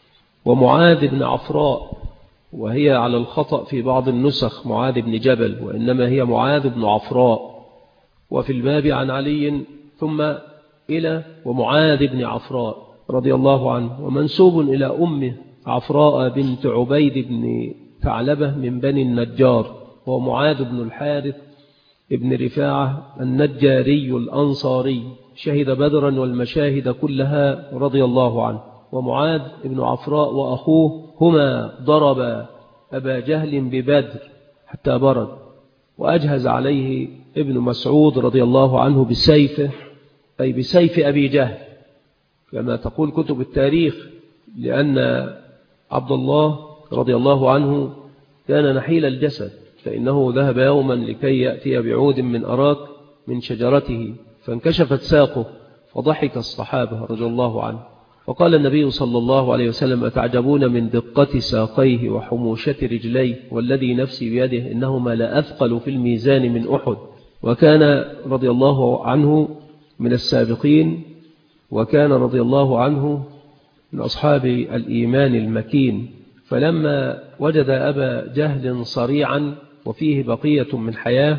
S1: ومعاذ بن عفراء، وهي على الخطأ في بعض النسخ معاذ بن جبل، وإنما هي معاذ بن عفراء. وفي الباب عن علي ثم إلى ومعاذ بن عفراء رضي الله عنه، ومنسوب إلى أمه عفراء بنت عبيد بن ثعلبة من بني النجار، وهو معاذ بن الحارث ابن رفاعة النجاري الأنصاري، شهد بدرا والمشاهد كلها رضي الله عنه. ومعاذ بن عفراء وأخوه هما ضرب أبا جهل ببدر حتى برد، وأجهز عليه ابن مسعود رضي الله عنه بسيفه، أي بسيف أبي جهل كما تقول كتب التاريخ، لأن عبد الله رضي الله عنه كان نحيل الجسد، فإنه ذهب يوما لكي يأتي بعود من أراك من شجرته، فانكشفت ساقه، فضحك الصحابة رضي الله عنه. وقال النبي صلى الله عليه وسلم: أتعجبون من دقة ساقيه وحموشة رجليه، والذي نفسي بيده إنهما لأثقل في الميزان من أحد. وكان رضي الله عنه من السابقين، وكان رضي الله عنه من أصحاب الإيمان المكين. فلما وجد أبا جهل صريعا وفيه بقية من حياة،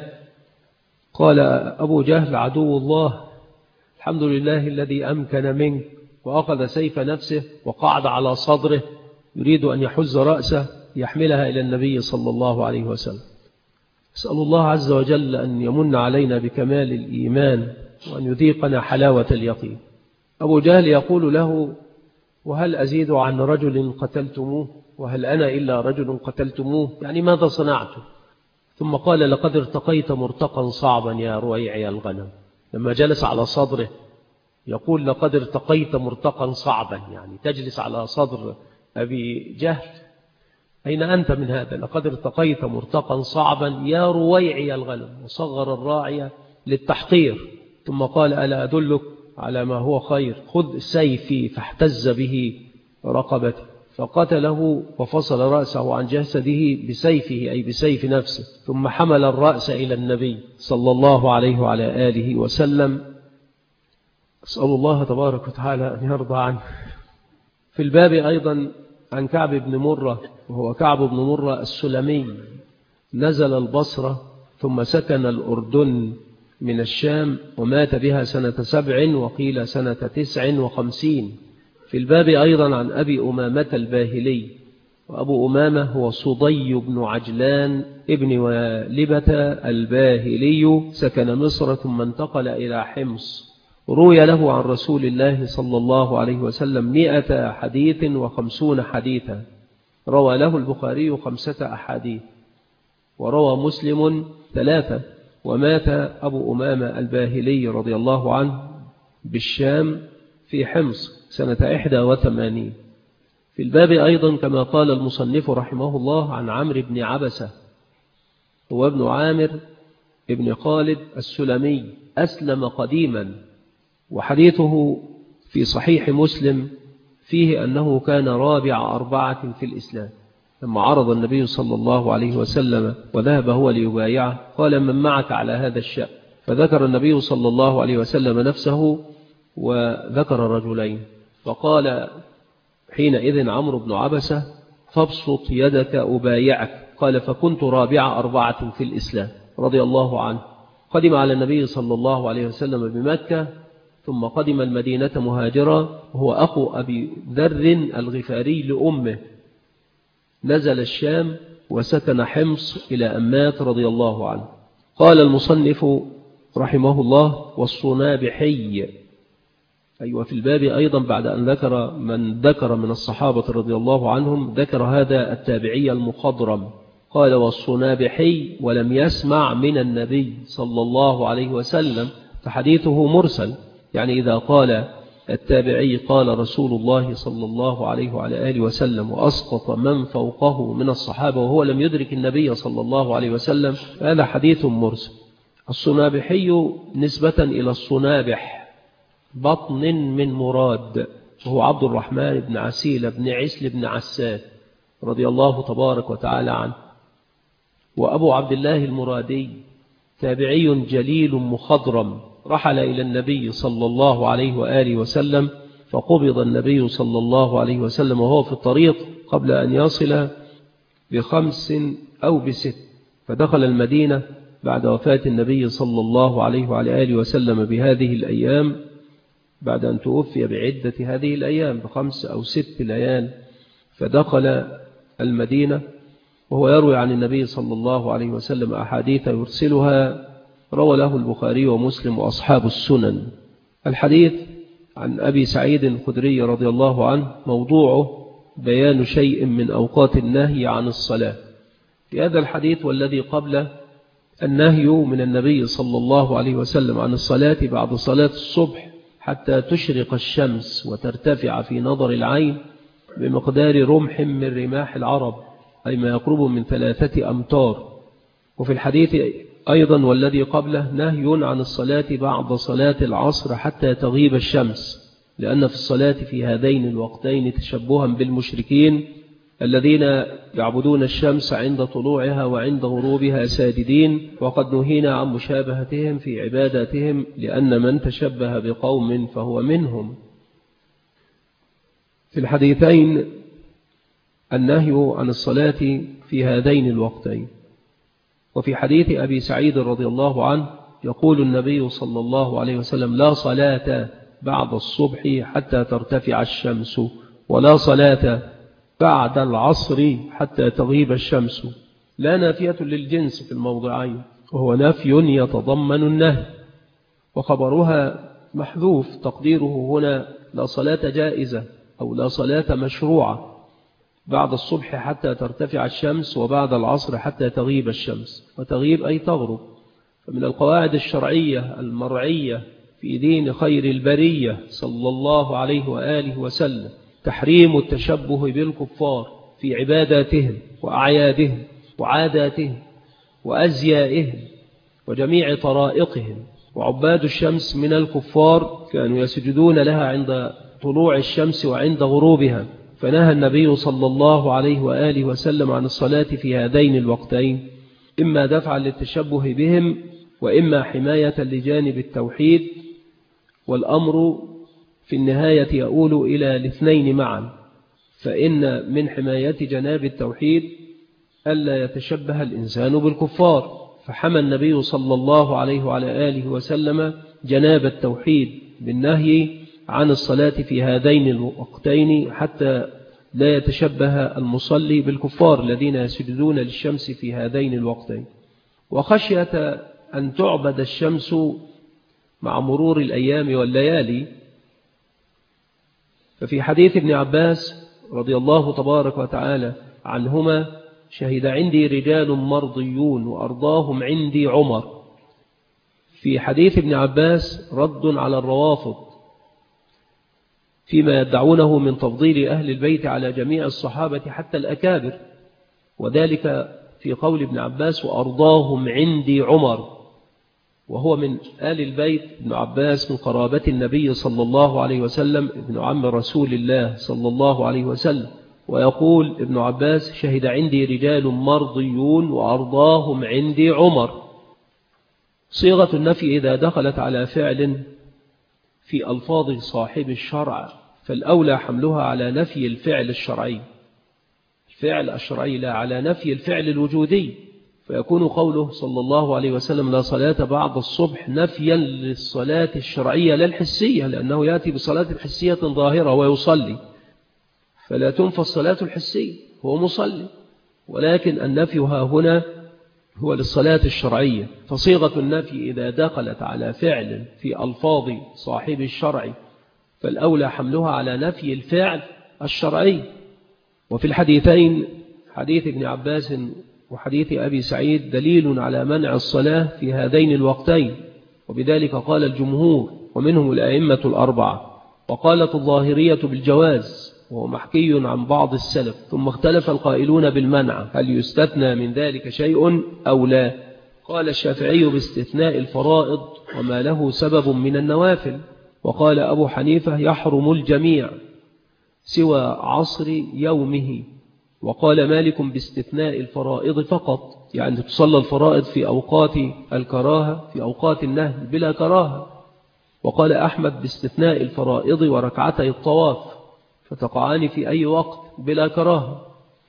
S1: قال أبو جهل: عدو الله، الحمد لله الذي أمكن منك. وأخذ سيف نفسه وقعد على صدره يريد أن يحز رأسه يحملها إلى النبي صلى الله عليه وسلم. أسأل الله عز وجل أن يمن علينا بكمال الإيمان، وأن يذيقنا حلاوة اليقين. أبو جهل يقول له: وهل أزيد عن رجل قتلتموه؟ وهل أنا إلا رجل قتلتموه؟ يعني ماذا صنعت؟ ثم قال: لقد ارتقيت مرتقا صعبا يا رويعي الغنم. لما جلس على صدره يقول: لقد ارتقيت مرتقا صعبا، يعني تجلس على صدر أبي جهل، أين أنت من هذا؟ لقد ارتقيت مرتقا صعبا يا رويعي الغنم، وصغر الراعي للتحقير. ثم قال: ألا أدلك على ما هو خير؟ خذ سيفي، فاحتز به رقبته فقتله، وفصل رأسه عن جسده بسيفه، أي بسيف نفسه، ثم حمل الرأس إلى النبي صلى الله عليه وعلى آله وسلم. أسأل الله تبارك وتعالى أن يرضى عنه. في الباب أيضا عن كعب بن مرة، وهو كعب بن مرة السلمي، نزل البصرة ثم سكن الأردن من الشام، ومات بها سنة 7 وقيل سنة 59. في الباب أيضا عن أبي أمامة الباهلي، وأبو أمامة هو صدي بن عجلان ابن والبة الباهلي، سكن مصر ثم انتقل إلى حمص. روي له عن رسول الله صلى الله عليه وسلم 100 حديث و50 حديثا. روى له البخاري 5 أحاديث، وروى مسلم 3. ومات أبو أمامة الباهلي رضي الله عنه بالشام في حمص سنة 81. في الباب أيضا كما قال المصنف رحمه الله عن عمرو بن عبسة، هو ابن عامر ابن خالد السلمي، أسلم قديما، وحديثه في صحيح مسلم فيه أنه كان رابع 4 في الإسلام. لما عرض النبي صلى الله عليه وسلم وذهب هو ليبايعه قال: من معك على هذا الشأن؟ فذكر النبي صلى الله عليه وسلم نفسه وذكر رجلين، فقال حينئذ عمرو بن عبسة: فابسط يدك أبايعك. قال: فكنت رابع 4 في الإسلام رضي الله عنه. قدم على النبي صلى الله عليه وسلم بمكة، ثم قدم المدينة مهاجرا، وهو أخو أبي ذر الغفاري لأمه. نزل الشام وسكن حمص إلى أن مات رضي الله عنه. قال المصنف رحمه الله: والصنابحي. أيوة، في الباب أيضا بعد أن ذكر من الصحابة رضي الله عنهم، ذكر هذا التابعي المخضرم. قال: والصنابحي ولم يسمع من النبي صلى الله عليه وسلم، فحديثه مرسل. يعني إذا قال التابعي قال رسول الله صلى الله عليه وعلى آله وسلم وأسقط من فوقه من الصحابة وهو لم يدرك النبي صلى الله عليه وسلم، هذا حديث مرسل. الصنابحي نسبة إلى الصنابح بطن من مراد، وهو عبد الرحمن بن عسيل بن عسل بن عساد رضي الله تبارك وتعالى عنه. وأبو عبد الله المرادي تابعي جليل مخضرم، رحل إلى النبي صلى الله عليه وآله وسلم، فقبض النبي صلى الله عليه وسلم وهو في الطريق قبل أن يصل ب5 أو ب6، فدخل المدينة بعد وفاة النبي صلى الله عليه وعلى آله وسلم بهذه الأيام، بعد أن توفي بعدة هذه الأيام ب5 أو 6 ليال، فدخل المدينة وهو يروي عن النبي صلى الله عليه وسلم أحاديث يرسلها. روى له البخاري ومسلم وأصحاب السنن. الحديث عن أبي سعيد الخدري رضي الله عنه، موضوعه بيان شيء من أوقات النهي عن الصلاة. في هذا الحديث والذي قبله النهي من النبي صلى الله عليه وسلم عن الصلاة بعد صلاة الصبح حتى تشرق الشمس وترتفع في نظر العين بمقدار رمح من رماح العرب، أي ما يقرب من 3 أمتار. وفي الحديث أيضا والذي قبله نهي عن الصلاة بعد صلاة العصر حتى تغيب الشمس، لأن في الصلاة في هذين الوقتين تشبها بالمشركين الذين يعبدون الشمس عند طلوعها وعند غروبها ساجدين، وقد نهينا عن مشابهتهم في عباداتهم، لأن من تشبه بقوم فهو منهم. في الحديثين النهي عن الصلاة في هذين الوقتين. وفي حديث أبي سعيد رضي الله عنه يقول النبي صلى الله عليه وسلم: لا صلاة بعد الصبح حتى ترتفع الشمس، ولا صلاة بعد العصر حتى تغيب الشمس. لا نافية للجنس في الموضعين، وهو نفي يتضمن النهي، وخبرها محذوف تقديره هنا لا صلاة جائزة أو لا صلاة مشروعة بعد الصبح حتى ترتفع الشمس، وبعد العصر حتى تغيب الشمس. وتغيب أي تغرب. فمن القواعد الشرعية المرعية في دين خير البرية صلى الله عليه وآله وسلم تحريم التشبه بالكفار في عباداتهم وأعيادهم وعاداتهم وأزيائهم وجميع طرائقهم. وعباد الشمس من الكفار كانوا يسجدون لها عند طلوع الشمس وعند غروبها، فنهى النبي صلى الله عليه وآله وسلم عن الصلاة في هذين الوقتين، إما دفعا للتشبه بهم، وإما حماية لجانب التوحيد. والأمر في النهاية يؤول إلى الاثنين معا، فإن من حماية جناب التوحيد ألا يتشبه الإنسان بالكفار،
S2: فحمى النبي صلى الله عليه وعلى آله وسلم جناب التوحيد بالنهي عن الصلاة في هذين الوقتين حتى لا يتشبه المصلي بالكفار الذين يسجدون للشمس في هذين الوقتين. وخشية أن تعبد الشمس مع مرور الأيام والليالي، ففي حديث ابن عباس رضي الله تبارك وتعالى عنهما: شهد عندي رجال مرضيون وأرضاهم عندي عمر. في حديث ابن عباس رد على الروافض فيما يدعونه من تفضيل أهل البيت على جميع الصحابة حتى الأكابر، وذلك في قول ابن عباس: وأرضاهم عندي عمر، وهو من آل البيت. ابن عباس من قرابة النبي صلى الله عليه وسلم، ابن عم رسول الله صلى الله عليه وسلم. ويقول ابن عباس: شهد عندي رجال مرضيون وأرضاهم عندي عمر. صيغة النفي إذا دخلت على فعل في ألفاظ صاحب الشرع فالأولى حملها على نفي الفعل الشرعي، الفعل الشرعي، لا على نفي الفعل الوجودي. فيكون قوله صلى الله عليه وسلم: لا صلاة بعد الصبح نفيا للصلاة الشرعية لا الحسية، لأنه يأتي بصلاة حسية ظاهرة ويصلي، فلا تنفى الصلاة الحسية، هو مصلي، ولكن النفي ها هنا هو للصلاة الشرعية. فصيغة النفي إذا دخلت على فعل في ألفاظ صاحب الشرع فالأولى حملها على نفي الفعل الشرعي. وفي الحديثين، حديث ابن عباس وحديث أبي سعيد، دليل على منع الصلاة في هذين الوقتين، وبذلك قال الجمهور ومنهم الأئمة الأربعة. وقالت الظاهرية بالجواز، وهو محكي عن بعض السلف. ثم اختلف القائلون بالمنع، هل يستثنى من ذلك شيء أو لا؟ قال الشافعي باستثناء الفرائض وما له سبب من النوافل. وقال أبو حنيفة يحرم الجميع سوى عصر يومه. وقال مالك باستثناء الفرائض فقط، يعني تصلى الفرائض في أوقات الكراهة، في أوقات النهي بلا كراهة. وقال أحمد باستثناء الفرائض وركعتي الطواف، فتقعان في أي وقت بلا كراهة.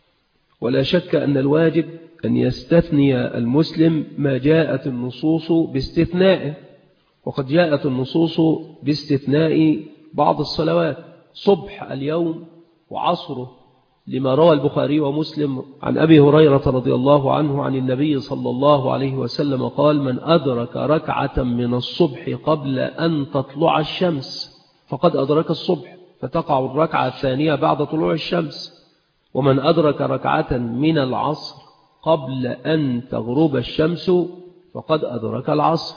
S2: ولا شك أن الواجب أن يستثني المسلم ما جاءت النصوص باستثنائه، وقد جاءت النصوص باستثناء بعض الصلوات، صبح اليوم وعصره، لما روى البخاري ومسلم عن أبي هريرة رضي الله عنه عن النبي صلى الله عليه وسلم قال: من أدرك ركعة من الصبح قبل أن تطلع الشمس فقد أدرك الصبح، فتقع الركعة الثانية بعد طلوع الشمس. ومن أدرك ركعة من العصر قبل أن تغرب الشمس فقد أدرك العصر،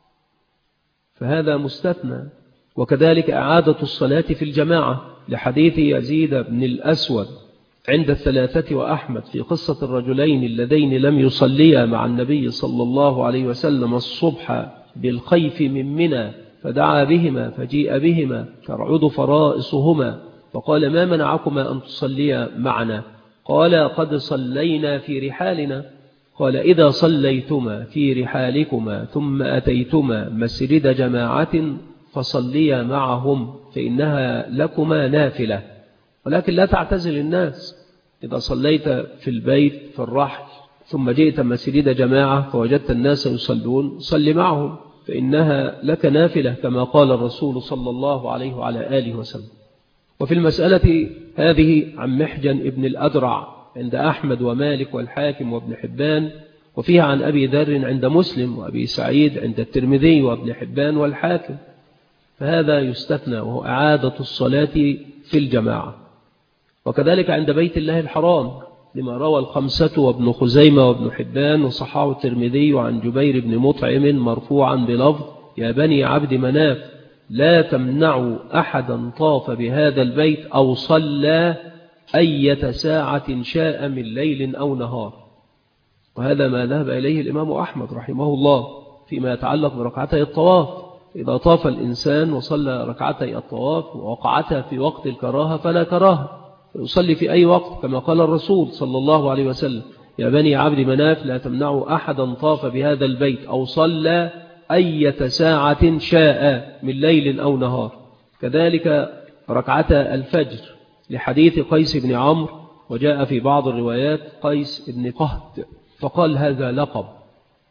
S2: فهذا مستثنى. وكذلك إعادة الصلاة في الجماعة لحديث يزيد بن الأسود عند الثلاثة وأحمد في قصة الرجلين اللذين لم يصليا مع النبي صلى الله عليه وسلم الصبح بالخيف من منى، فدعا بهما فجيء بهما ترعد فرائصهما، فقال: ما منعكما أن تصليا معنا؟ قال: قد صلينا في رحالنا. قال: إذا صليتما في رحالكما ثم أتيتما مسجد جماعة فصليا معهم فإنها لكما نافلة، ولكن لا تعتزل الناس. إذا صليت في البيت في الرحل ثم جئت مسجد جماعة فوجدت الناس يصلون، صل معهم فإنها لك نافلة، كما قال الرسول صلى الله عليه وعلى آله وسلم. وفي المسألة هذه عن محجن ابن الأدرع عند أحمد ومالك والحاكم وابن حبان، وفيها عن أبي ذر عند مسلم وأبي سعيد عند الترمذي وابن حبان والحاكم، فهذا يستثنى، وهو إعادة الصلاة في الجماعة. وكذلك عند بيت الله الحرام لما روى الخمسة وابن خزيمة وابن حبان وصححه الترمذي عن جبير بن مطعم مرفوعا بلفظ: يا بني عبد مناف لا تمنعوا أحدا طاف بهذا البيت أو صلى أية ساعة شاء من ليل أو نهار. وهذا ما ذهب إليه الإمام أحمد رحمه الله فيما يتعلق بركعتي الطواف. إذا طاف الإنسان وصلى ركعتي الطواف ووقعتها في وقت الكراهة فلا كراهة، يصلي في أي وقت، كما قال الرسول صلى الله عليه وسلم: يا بني عبد مناف لا تمنعوا أحدا طاف بهذا البيت أو صلى أية ساعة شاء من ليل أو نهار. كذلك ركعتا الفجر لحديث قيس بن عمرو، وجاء في بعض الروايات قيس بن قهد، فقال: هذا لقب.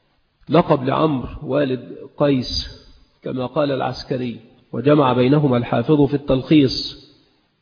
S2: لقب لعمرو والد قيس كما قال العسكري، وجمع بينهما الحافظ في التلخيص.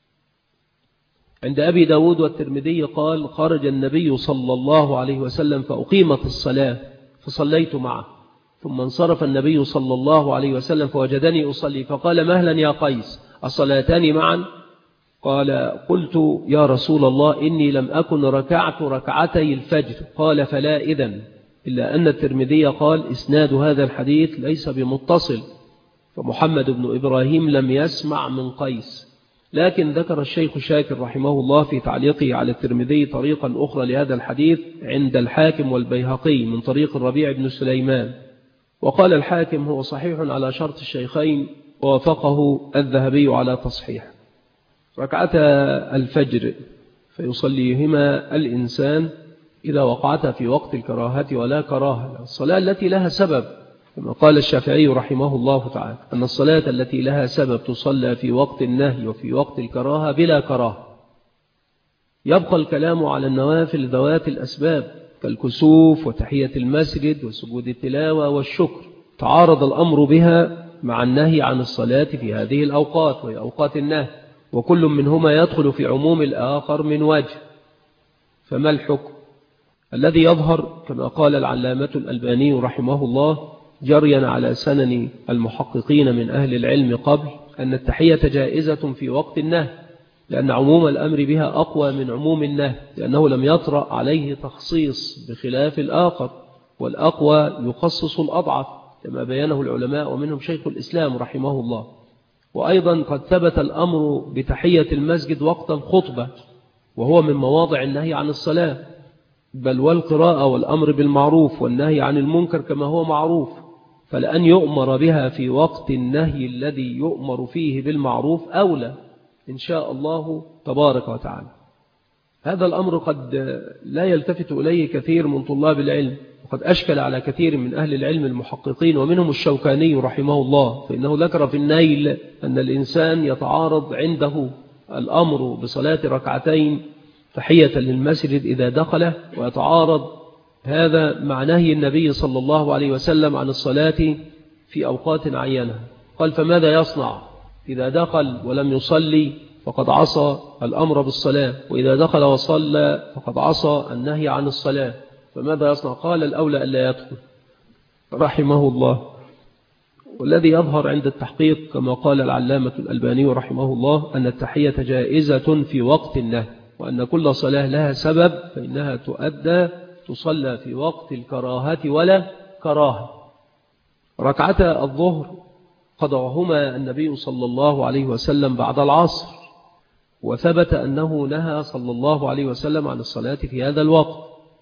S2: عند أبي داود والترمذي قال: خرج النبي صلى الله عليه وسلم فأقيمت الصلاة فصليت معه، ثم انصرف النبي صلى الله عليه وسلم فوجدني أصلي فقال: مهلا يا قيس، الصلاتان معا؟ قال: قلت يا رسول الله إني لم أكن ركعت ركعتي الفجر. قال: فلا إذن. إلا أن الترمذي قال: إسناد هذا الحديث ليس بمتصل، فمحمد بن إبراهيم لم يسمع من قيس. لكن ذكر الشيخ شاكر رحمه الله في تعليقه على الترمذي طريقا أخرى لهذا الحديث عند الحاكم والبيهقي من طريق الربيع بن سليمان، وقال الحاكم: هو صحيح على شرط الشيخين، ووافقه الذهبي على تصحيح. ركعتا الفجر فيصليهما الإنسان إذا وقعتا في وقت الكراهة ولا كراهة، الصلاة التي لها سبب، كما قال الشافعي رحمه الله تعالى أن الصلاة التي لها سبب تصلى في وقت النهي وفي وقت الكراهة بلا كراهة. يبقى الكلام على النوافل ذوات الأسباب كالكسوف وتحية المسجد وسجود التلاوة والشكر، تعارض الأمر بها مع النهي عن الصلاة في هذه الأوقات وهي أوقات النهي، وكل منهما يدخل في عموم الآخر من وجه. فما الحكم؟ الذي يظهر كما قال العلامة الألباني رحمه الله جريا على سنن المحققين من أهل العلم قبل أن التحية جائزة في وقت النهي، لأن عموم الأمر بها أقوى من عموم النهي، لأنه لم يطرأ عليه تخصيص بخلاف الآخر، والأقوى يخصص الأضعف كما بيانه العلماء ومنهم شيخ الإسلام رحمه الله. وأيضا قد ثبت الأمر بتحية المسجد وقت الخطبة، وهو من مواضع النهي عن الصلاة، بل والقراءة والأمر بالمعروف والنهي عن المنكر كما هو معروف، فلأن يؤمر بها في وقت النهي الذي يؤمر فيه بالمعروف أولى إن شاء الله تبارك وتعالى. هذا الأمر قد لا يلتفت إليه كثير من طلاب العلم، وقد أشكل على كثير من أهل العلم المحققين ومنهم الشوكاني رحمه الله، فإنه ذكر في النيل أن الإنسان يتعارض عنده الأمر بصلاة ركعتين تحية للمسجد إذا دخله، ويتعارض هذا مع نهي النبي صلى الله عليه وسلم عن الصلاة في أوقات عينة. قال: فماذا يصنع إذا دخل ولم يصلي؟ فقد عصى الأمر بالصلاة، وإذا دخل وصلى فقد عصى النهي عن الصلاة، فماذا يصنع؟ قال: الأولى ألا يدخل رحمه الله. والذي يظهر عند التحقيق كما قال العلامة الألباني رحمه الله أن التحية جائزة في وقت النهي، وأن كل صلاة لها سبب فإنها تصلى في وقت الكراهة ولا كراهة. ركعتا الظهر قضاهما النبي صلى الله عليه وسلم بعد العصر، وثبت أنه نهى صلى الله عليه وسلم عن الصلاة في هذا الوقت،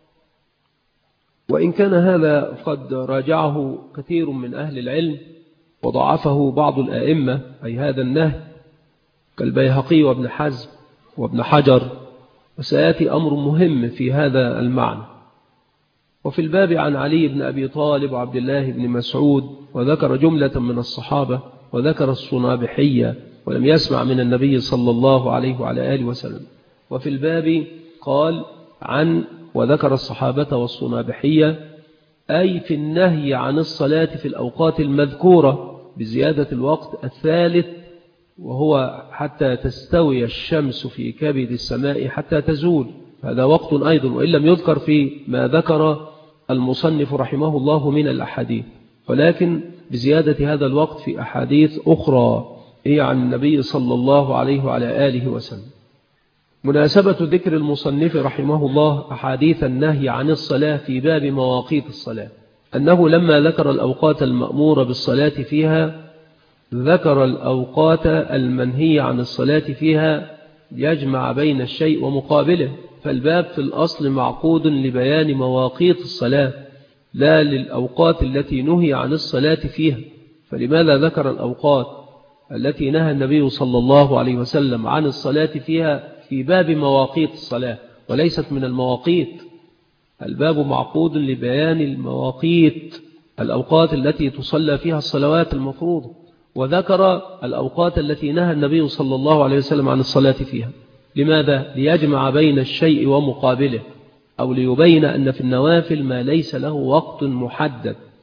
S2: وإن كان هذا قد راجعه كثير من أهل العلم وضعفه بعض الآئمة أي هذا النهي كالبيهقي وابن حزم وابن حجر، وسيأتي أمر مهم في هذا المعنى. وفي الباب عن علي بن أبي طالب وعبد الله بن مسعود، وذكر جملة من الصحابة، وذكر الصنابحية ولم يسمع من النبي صلى الله عليه وعلى آله وسلم. وفي الباب قال وذكر الصحابة والصنابحية أي في النهي عن الصلاة في الأوقات المذكورة بزيادة الوقت الثالث، وهو حتى تستوي الشمس في كبد السماء حتى تزول، هذا وقت أيضا وإن لم يذكر في ما ذكر المصنف رحمه الله من الأحاديث، ولكن بزيادة هذا الوقت في أحاديث أخرى هي عن النبي صلى الله عليه وعلى آله وسلم. مناسبة ذكر المصنف رحمه الله أحاديث النهي عن الصلاة في باب مواقيت الصلاة، أنه لما ذكر الأوقات المأمورة بالصلاة فيها ذكر الأوقات المنهي عن الصلاة فيها يجمع بين الشيء ومقابله، فالباب في الأصل معقود لبيان مواقيت الصلاة لا للأوقات التي نهي عن الصلاة فيها. فلماذا ذكر الأوقات التي نهى النبي صلى الله عليه وسلم عن الصلاة فيها في باب مواقيت الصلاة وليست من المواقيت؟ الباب معقود لبيان المواقيت، الأوقات التي تصلى فيها الصلوات المفروضة، وذكر الأوقات التي نهى النبي صلى الله عليه وسلم عن الصلاة فيها. لماذا؟ ليجمع بين الشيء ومقابله، أو ليبين أن في النوافل ما ليس له وقت محدد،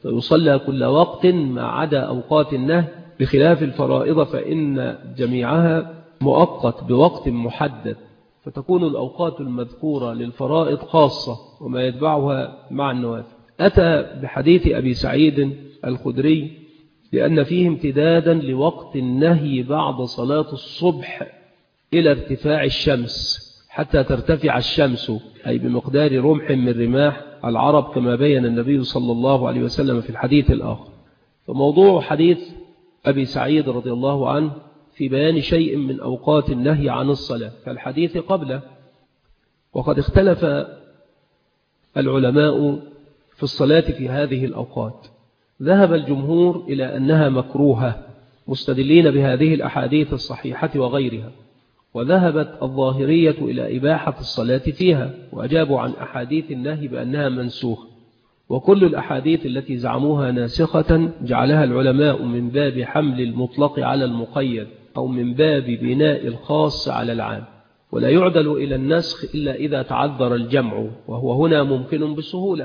S2: فيصلى كل وقت ما عدا أوقات النهي، بخلاف الفرائض فإن جميعها مؤقت بوقت محدد، فتكون الأوقات المذكورة للفرائض خاصة وما يتبعها مع النوافل. أتى بحديث أبي سعيد الخدري لأن فيه امتدادا لوقت النهي بعد صلاة الصبح إلى ارتفاع الشمس حتى ترتفع الشمس، أي بمقدار رمح من رماح العرب، كما بين النبي صلى الله عليه وسلم في الحديث الآخر. فموضوع حديث أبي سعيد رضي الله عنه في بيان شيء من أوقات النهي عن الصلاة كالحديث قبله. وقد اختلف العلماء في الصلاة في هذه الأوقات. ذهب الجمهور إلى أنها مكروهة مستدلين بهذه الأحاديث الصحيحة وغيرها، وذهبت الظاهرية إلى إباحة الصلاة فيها، وأجابوا عن أحاديث النهي بأنها منسوخة. وكل الأحاديث التي زعموها ناسخة جعلها العلماء من باب حمل المطلق على المقيد أو من باب بناء الخاص على العام، ولا يعدل إلى النسخ إلا إذا تعذر الجمع، وهو هنا ممكن بسهولة،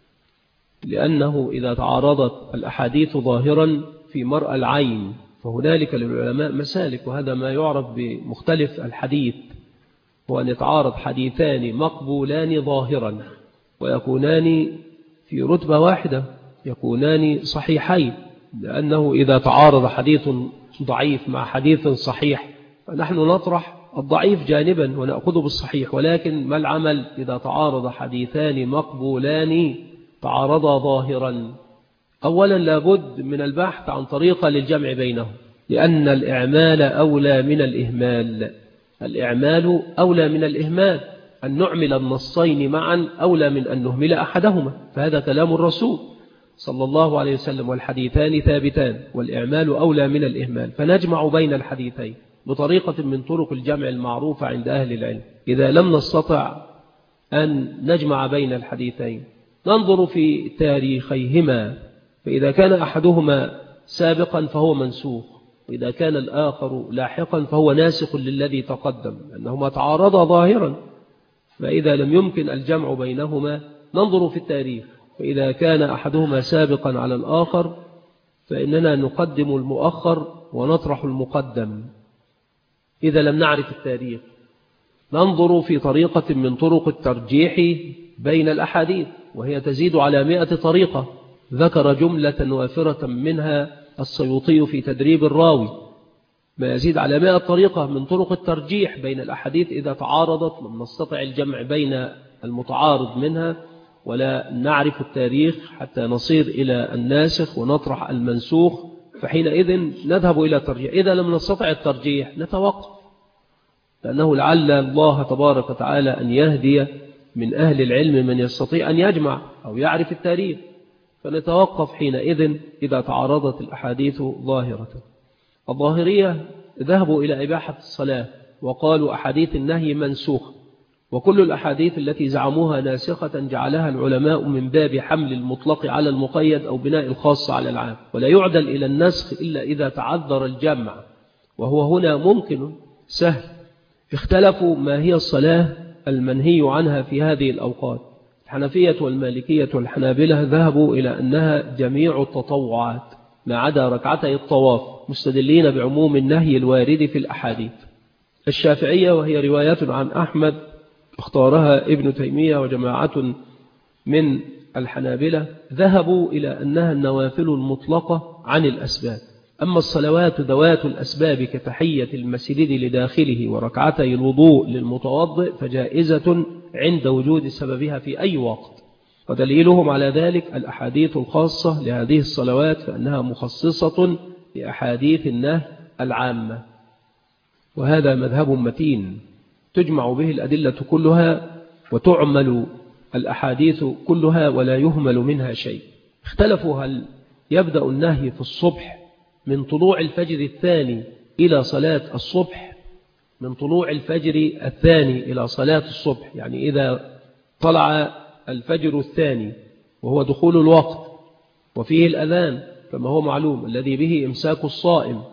S2: لأنه إذا تعارضت الأحاديث ظاهرا في مرأى العين فهنالك للعلماء مسالك، وهذا ما يعرف بمختلف الحديث، هو أن يتعارض حديثان مقبولان ظاهرا ويكونان في رتبة واحدة، يكونان صحيحين، لأنه إذا تعارض حديث ضعيف مع حديث صحيح فنحن نطرح الضعيف جانبا ونأخذ بالصحيح. ولكن ما العمل إذا تعارض حديثان مقبولان تعارضا ظاهرا؟ أولا لابد من البحث عن طريقة للجمع بينهم، لأن الإعمال أولى من الإهمال. الإعمال أولى من الإهمال، أن نعمل النصين معا أولى من أن نهمل أحدهما، فهذا كلام الرسول صلى الله عليه وسلم، والحديثان ثابتان، والإعمال أولى من الإهمال، فنجمع بين الحديثين بطريقة من طرق الجمع المعروفة عند أهل العلم. إذا لم نستطع أن نجمع بين الحديثين ننظر في تاريخيهما، فإذا كان أحدهما سابقا فهو منسوخ، وإذا كان الآخر لاحقا فهو ناسخ للذي تقدم، أنهما تعارضا ظاهرا. فإذا لم يمكن الجمع بينهما ننظر في التاريخ، فإذا كان أحدهما سابقا على الآخر فإننا نقدم المؤخر ونطرح المقدم. إذا لم نعرف التاريخ ننظر في طريقة من طرق الترجيح بين الأحاديث، وهي تزيد على 100 طريقة، ذكر جملة وافرة منها السيوطي في تدريب الراوي، ما يزيد على 100 طريقة من طرق الترجيح بين الأحاديث إذا تعارضت، لم نستطع الجمع بين المتعارض منها ولا نعرف التاريخ حتى نصير إلى الناسخ ونطرح المنسوخ، فحينئذ نذهب إلى الترجيح. إذا لم نستطع الترجيح نتوقف، لأنه لعل الله تبارك وتعالى أن يهدي من أهل العلم من يستطيع أن يجمع أو يعرف التاريخ، فنتوقف حينئذ إذا تعارضت الأحاديث ظاهرة. الظاهرية ذهبوا إلى إباحة الصلاة وقالوا أحاديث النهي منسوخة، وكل الأحاديث التي زعموها ناسخة جعلها العلماء من باب حمل المطلق على المقيد أو بناء الخاص على العام، ولا يعدل إلى النسخ إلا إذا تعذر الجمع، وهو هنا ممكن سهل. اختلفوا ما هي الصلاة المنهي عنها في هذه الأوقات. الحنفية والمالكية والحنابلة ذهبوا إلى أنها جميع التطوعات ما عدا ركعتي الطواف، مستدلين بعموم النهي الوارد في الأحاديث. الشافعية، وهي رواية عن أحمد اختارها ابن تيمية وجماعة من الحنابلة، ذهبوا إلى أنها النوافل المطلقة عن الأسباب. أما الصلوات ذوات الأسباب كتحية المسجد لداخله وركعتي الوضوء للمتوضئ فجائزة عند وجود سببها في أي وقت، ودليلهم على ذلك الأحاديث الخاصة لهذه الصلوات، فإنها مخصصة لأحاديث النهي العامة، وهذا مذهب متين تجمع به الأدلة كلها وتعمل الأحاديث كلها ولا يهمل منها شيء. اختلفوا هل يبدأ النهي في الصبح من طلوع الفجر الثاني إلى صلاة الصبح، من طلوع الفجر الثاني إلى صلاة الصبح، يعني إذا طلع الفجر الثاني وهو دخول الوقت وفيه الأذان كما هو معلوم الذي به إمساك الصائم،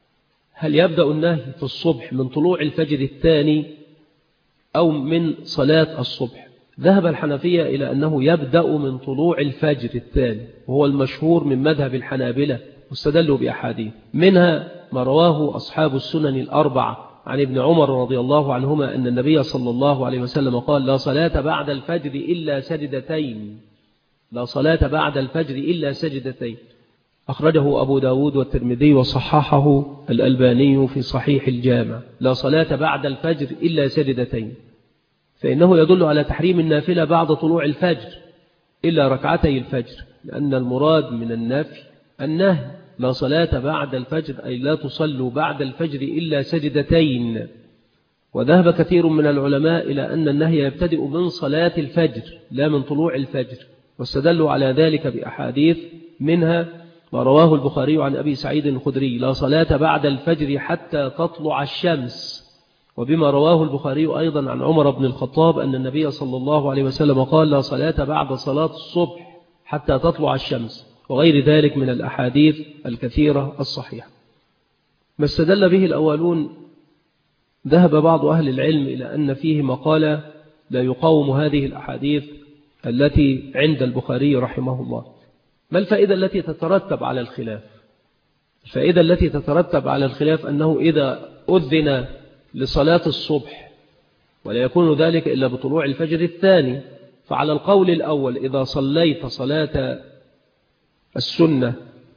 S2: هل يبدأ النهي في الصبح من طلوع الفجر الثاني أو من صلاة الصبح؟ ذهب الحنفية إلى أنه يبدأ من طلوع الفجر الثاني، وهو المشهور من مذهب الحنابلة، واستدلوا بأحاديث منها ما رواه أصحاب السنن الأربعة عن ابن عمر رضي الله عنهما أن النبي صلى الله عليه وسلم قال: لا صلاة بعد الفجر إلا سجدتين، لا صلاة بعد الفجر إلا سجدتين. أخرجه أبو داود والترمذي وصححه الألباني في صحيح الجامع. لا صلاة بعد الفجر إلا سجدتين، فإنه يدل على تحريم النافلة بعد طلوع الفجر إلا ركعتي الفجر، لأن المراد من النفي النهي. لا صلاة بعد الفجر أي لا تصلوا بعد الفجر إلا سجدتين. وذهب كثير من العلماء إلى أن النهي يبتدئ من صلاة الفجر لا من طلوع الفجر، واستدلوا على ذلك بأحاديث منها ما رواه البخاري عن أبي سعيد الخدري: لا صلاة بعد الفجر حتى تطلع الشمس. وبما رواه البخاري أيضا عن عمر بن الخطاب أن النبي صلى الله عليه وسلم قال: لا صلاة بعد صلاة الصبح حتى تطلع الشمس، وغير ذلك من الأحاديث الكثيرة الصحيحة. ما استدل به الأولون ذهب بعض أهل العلم إلى أن فيه مقالة لا يقاوم هذه الأحاديث التي عند البخاري رحمه الله. ما الفائدة التي تترتب على الخلاف؟ الفائدة التي تترتب على الخلاف أنه إذا أذن لصلاة الصبح ولا يكون ذلك إلا بطلوع الفجر الثاني، فعلى القول الأول إذا صليت صلاة السنة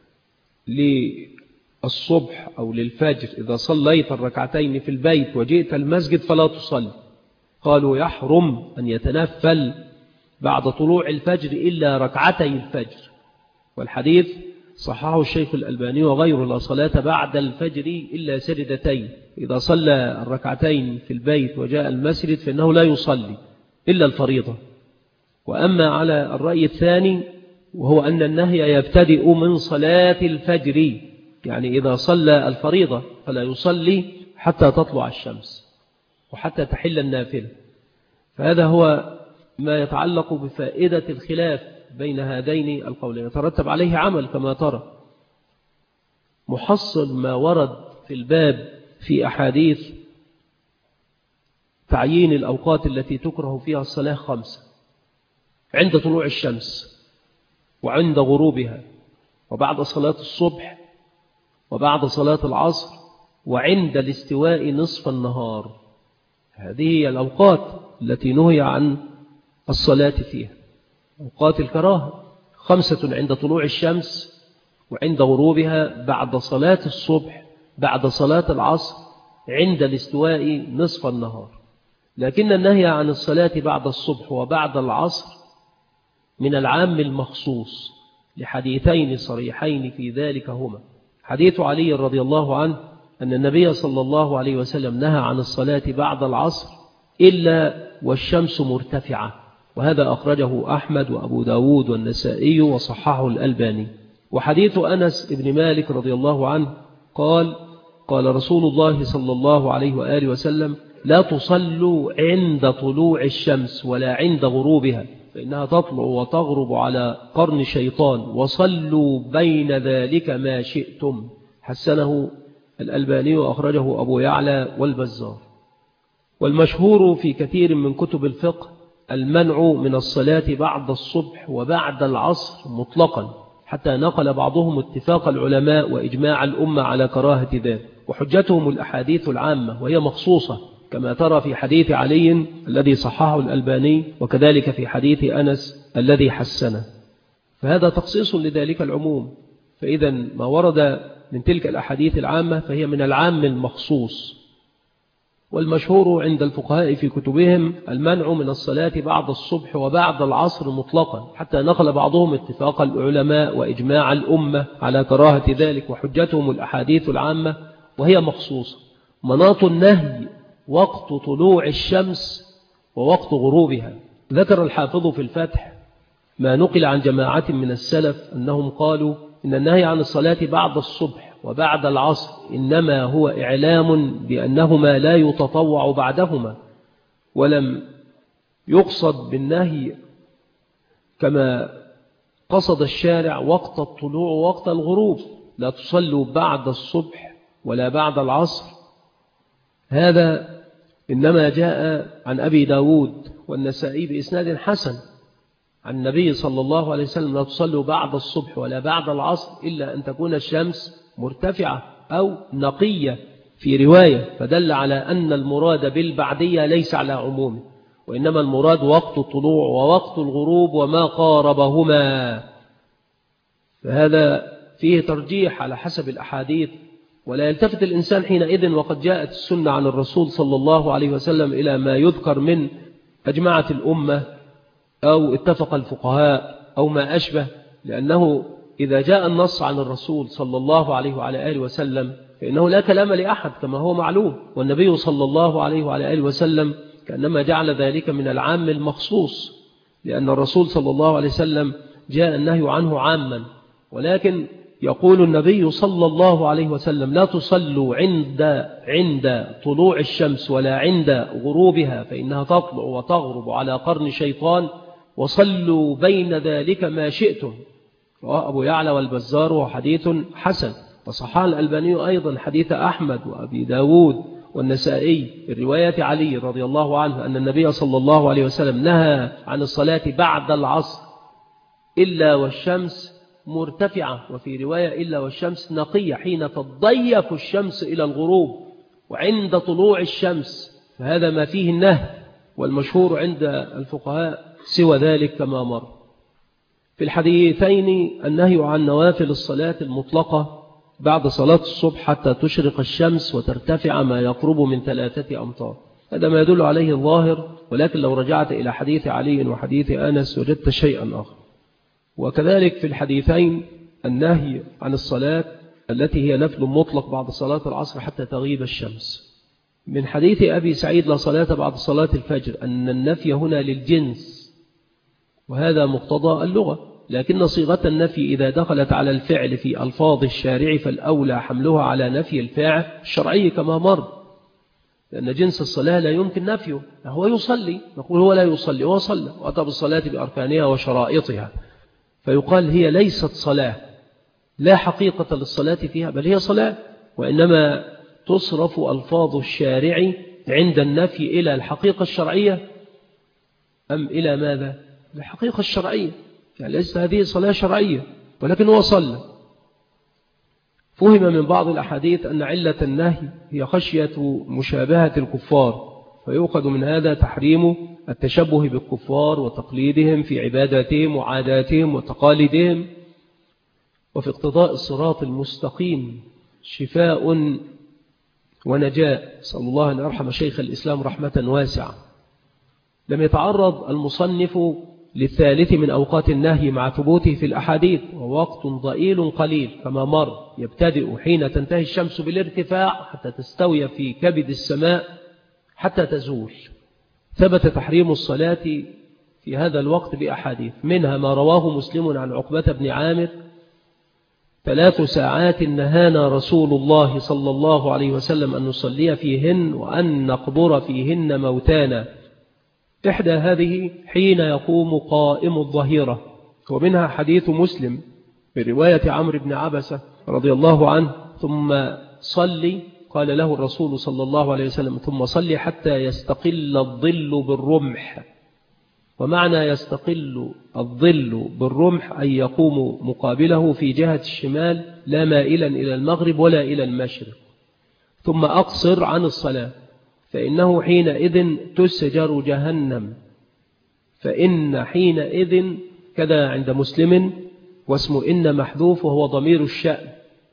S2: للصبح أو للفجر، إذا صليت الركعتين في البيت وجئت المسجد فلا تصلي. قالوا يحرم أن يتنفل بعد طلوع الفجر إلا ركعتي الفجر، والحديث صححه الشيخ الألباني وغيره: لا صلاة بعد الفجر إلا سجدتين. إذا صلى الركعتين في البيت وجاء المسجد فإنه لا يصلي إلا الفريضة. وأما على الرأي الثاني وهو أن النهي يبتدئ من صلاة الفجر، يعني إذا صلى الفريضة فلا يصلي حتى تطلع الشمس وحتى تحل النافلة. فهذا هو ما يتعلق بفائدة الخلاف بين هذين القولين، يترتب عليه عمل كما ترى. محصل ما ورد في الباب في أحاديث تعيين الأوقات التي تكره فيها الصلاة 5: عند طلوع الشمس، وعند غروبها، وبعد صلاة الصبح، وبعد صلاة العصر، وعند الاستواء نصف النهار. هذه هي الأوقات التي نهي عن الصلاة فيها، أوقات الكراهة: 5 عند طلوع الشمس، وعند غروبها، بعد صلاة الصبح، بعد صلاة العصر، عند الاستواء نصف النهار. لكن النهي عن الصلاة بعد الصبح وبعد العصر من العام المخصوص لحديثين صريحين في ذلك هما: حديث علي رضي الله عنه أن النبي صلى الله عليه وسلم نهى عن الصلاة بعد العصر إلا والشمس مرتفعة، وهذا أخرجه أحمد وأبو داود والنسائي وصححه الألباني. وحديث أنس بن مالك رضي الله عنه قال: قال رسول الله صلى الله عليه وآله وسلم: لا تصلوا عند طلوع الشمس ولا عند غروبها، فإنها تطلع وتغرب على قرن شيطان، وصلوا بين ذلك ما شئتم. حسنه الألباني وأخرجه أبو يعلى والبزار. والمشهور في كثير من كتب الفقه المنع من الصلاة بعد الصبح وبعد العصر مطلقا، حتى نقل بعضهم اتفاق العلماء وإجماع الأمة على كراهة ذلك، وحجتهم الأحاديث العامة وهي مخصوصة، كما ترى في حديث علي الذي صححه الألباني، وكذلك في حديث أنس الذي حسنه. فهذا تخصيص لذلك العموم. فإذا ما ورد من تلك الأحاديث العامة فهي من العام المخصوص. والمشهور عند الفقهاء في كتبهم المنع من الصلاة بعد الصبح وبعد العصر مطلقا، حتى نقل بعضهم اتفاق العلماء وإجماع الأمة على كراهة ذلك، وحجتهم الأحاديث العامة وهي مخصوصة. مناط النهي وقت طلوع الشمس ووقت غروبها. ذكر الحافظ في الفتح ما نقل عن جماعة من السلف أنهم قالوا إن النهي عن الصلاة بعد الصبح وبعد العصر إنما هو إعلام بأنهما لا يتطوع بعدهما، ولم يقصد بالنهي كما قصد الشارع وقت الطلوع ووقت الغروب: لا تصلوا بعد الصبح ولا بعد العصر. هذا إنما جاء عن أبي داود والنسائي بإسناد حسن عن النبي صلى الله عليه وسلم: لا تصلوا بعد الصبح ولا بعد العصر إلا أن تكون الشمس مرتفعة أو نقية في رواية، فدل على أن المراد بالبعدية ليس على عمومه، وإنما المراد وقت الطلوع ووقت الغروب وما قاربهما. فهذا فيه ترجيح على حسب الأحاديث، ولا يلتفت الإنسان حينئذ وقد جاءت السنة عن الرسول صلى الله عليه وسلم إلى ما يذكر من أجمعت الأمة أو اتفق الفقهاء أو ما أشبه، لأنه إذا جاء النص عن الرسول صلى الله عليه وعلى آله وسلم فإنه لا كلام لأحد كما هو معلوم، والنبي صلى الله عليه وعلى آله وسلم كأنما جعل ذلك من العام المخصوص، لأن الرسول صلى الله عليه وسلم جاء النهي عنه عاما، ولكن يقول النبي صلى الله عليه وسلم: لا تصلوا عند طلوع الشمس ولا عند غروبها فإنها تطلع وتغرب على قرن شيطان، وصلوا بين ذلك ما شئتم. رواه أبو يعلى والبزار وحديث حسن، وصححه الألباني أيضا حديث أحمد وأبي داود والنسائي الرواية علي رضي الله عنه أن النبي صلى الله عليه وسلم نهى عن الصلاة بعد العصر إلا والشمس مرتفعة، وفي رواية إلا والشمس نقية حين تضيف الشمس إلى الغروب وعند طلوع الشمس، فهذا ما فيه النهي، والمشهور عند الفقهاء سوى ذلك كما مر. في الحديثين النهي عن نوافل الصلاة المطلقة بعد صلاة الصبح حتى تشرق الشمس وترتفع ما يقرب من 3 أمتار، هذا ما يدل عليه الظاهر، ولكن لو رجعت إلى حديث علي وحديث أنس وجدت شيئا آخر. وكذلك في الحديثين النهي عن الصلاة التي هي نفل مطلق بعد صلاة العصر حتى تغيب الشمس. من حديث أبي سعيد: لا صلاة بعد صلاة الفجر، أن النفي هنا للجنس، وهذا مقتضى اللغة، لكن صيغة النفي إذا دخلت على الفعل في ألفاظ الشارع فالأولى حملها على نفي الفاعل الشرعي كما مر، لأن جنس الصلاة لا يمكن نفيه، هو يصلي نقول هو لا يصلي، هو صلى وأتى بالصلاة بأركانها وشرائطها، فيقال هي ليست صلاة، لا حقيقة للصلاة فيها، بل هي صلاة، وإنما تصرف ألفاظ الشارع عند النفي إلى الحقيقة الشرعية أم إلى ماذا؟ الحقيقة الشرعية، يعني ليست هذه صلاة شرعية ولكن هو صلى. فهم من بعض الأحاديث أن علة النهي هي خشية مشابهة الكفار، فيؤخذ من هذا تحريم التشبه بالكفار وتقليدهم في عباداتهم وعاداتهم وتقاليدهم. وفي اقتضاء الصراط المستقيم شفاء ونجاة، صلى الله أن يرحم شيخ الإسلام رحمة واسعة. لم يتعرض المصنف للثالث من أوقات النهي مع ثبوته في الأحاديث، ووقت ضئيل قليل كما مر، يبتدئ حين تنتهي الشمس بالارتفاع حتى تستوي في كبد السماء حتى تزول. ثبت تحريم الصلاة في هذا الوقت بأحاديث، منها ما رواه مسلم عن عقبة بن عامر: 3 ساعات نهانا رسول الله صلى الله عليه وسلم أن نصلي فيهن وأن نقبر فيهن موتانا، إحدى هذه حين يقوم قائم الظهيرة. ومنها حديث مسلم برواية عمرو بن عبسة رضي الله عنه: ثم صلي، قال له الرسول صلى الله عليه وسلم: ثم صلي حتى يستقل الظل بالرمح. ومعنى يستقل الظل بالرمح أن يقوم مقابله في جهة الشمال لا مائلا إلى المغرب ولا إلى المشرق. ثم أقصر عن الصلاة فإنه حينئذ تسجر جهنم، فإن حينئذ كذا عند مسلم، واسم إن محذوف وهو ضمير الشأن،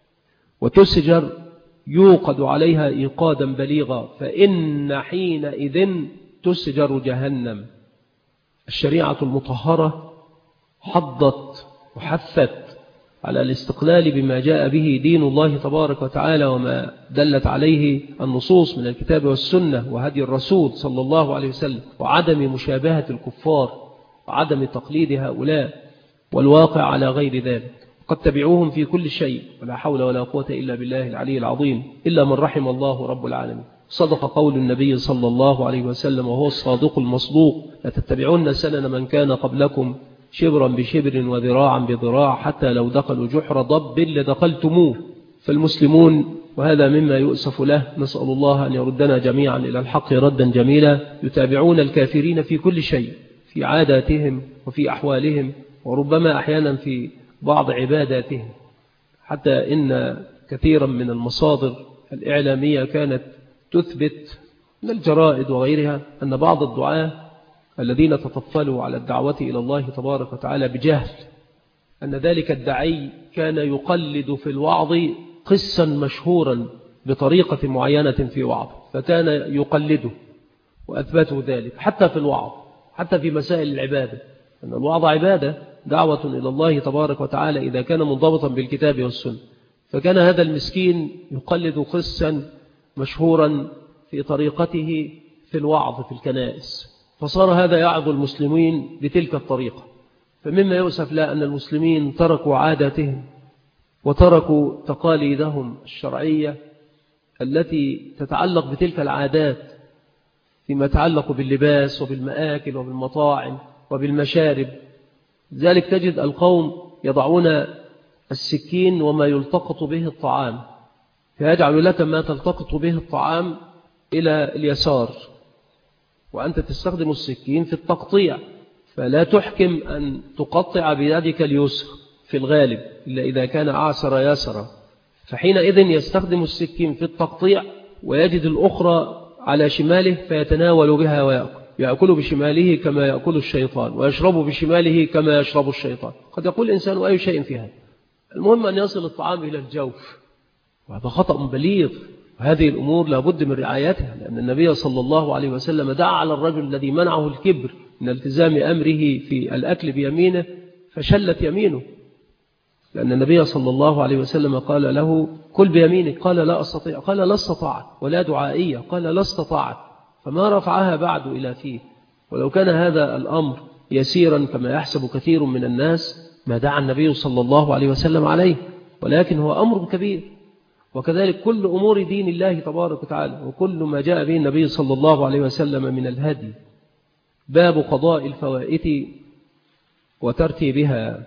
S2: وتسجر يوقد عليها إيقادا بليغا، فإن حينئذ تسجر جهنم. الشريعة المطهرة حضت وحثت على الاستقلال بما جاء به دين الله تبارك وتعالى وما دلت عليه النصوص من الكتاب والسنة وهدي الرسول صلى الله عليه وسلم، وعدم مشابهة الكفار وعدم تقليد هؤلاء، والواقع على غير ذلك. قد تبعوهم في كل شيء، ولا حول ولا قوة إلا بالله العلي العظيم، إلا من رحم الله رب العالمين. صدق قول النبي صلى الله عليه وسلم وهو الصادق المصدوق: لتتبعون سنن من كان قبلكم شبرا بشبر وذراعا بذراع حتى لو دخلوا جحر ضب لدخلتموه. فالمسلمون وهذا مما يؤسف له. نسأل الله أن يردنا جميعا إلى الحق ردا جميلا. يتابعون الكافرين في كل شيء، في عاداتهم وفي أحوالهم، وربما أحيانا في بعض عباداتهم، حتى إن كثيرا من المصادر الإعلامية كانت تثبت من الجرائد وغيرها أن بعض الدعاة الذين تطفلوا على الدعوة إلى الله تبارك وتعالى بجهل، أن ذلك الداعي كان يقلد في الوعظ قسا مشهورا بطريقة معينة في وعظ، فكان يقلده، وأثبتوا ذلك حتى في الوعظ، حتى في مسائل العبادة، أن الوعظ عبادة، دعوة إلى الله تبارك وتعالى إذا كان منضبطا بالكتاب والسنة. فكان هذا المسكين يقلد قسا مشهورا في طريقته في الوعظ في الكنائس، فصار هذا يعظ المسلمين بتلك الطريقة. فمما يؤسف لا أن المسلمين تركوا عاداتهم وتركوا تقاليدهم الشرعية التي تتعلق بتلك العادات فيما يتعلق باللباس وبالمآكل وبالمطاعم وبالمشارب. ذلك تجد القوم يضعون السكين وما يلتقط به الطعام، فيجعل لك ما تلتقط به الطعام إلى اليسار، وأنت تستخدم السكين في التقطيع، فلا تحكم أن تقطع بيدك اليسر في الغالب إلا إذا كان أعسر يسرا، فحينئذ يستخدم السكين في التقطيع ويجد الأخرى على شماله فيتناول بها ويأكل، يأكل بشماله كما يأكل الشيطان، ويشرب بشماله كما يشرب الشيطان. قد يقول الإنسان أي شيء في هذا، المهم أن يصل الطعام إلى الجوف، وهذا خطأ بليغ. وهذه الأمور لابد من رعايتها، لأن النبي صلى الله عليه وسلم دعا على الرجل الذي منعه الكبر من التزام أمره في الأكل بيمينه فشلت يمينه، لأن النبي صلى الله عليه وسلم قال له كل بيمينك، قال لا أستطيع، قال لا استطاعت، ولا دعائية، قال لا استطاعت، فما رفعها بعد إلى فيه. ولو كان هذا الأمر يسيرا كما يحسب كثير من الناس ما دعا النبي صلى الله عليه وسلم عليه، ولكن هو أمر كبير. وكذلك كل أمور دين الله تبارك وتعالى وكل ما جاء به النبي صلى الله عليه وسلم من الهدي. باب قضاء الفوائت وترتيبها.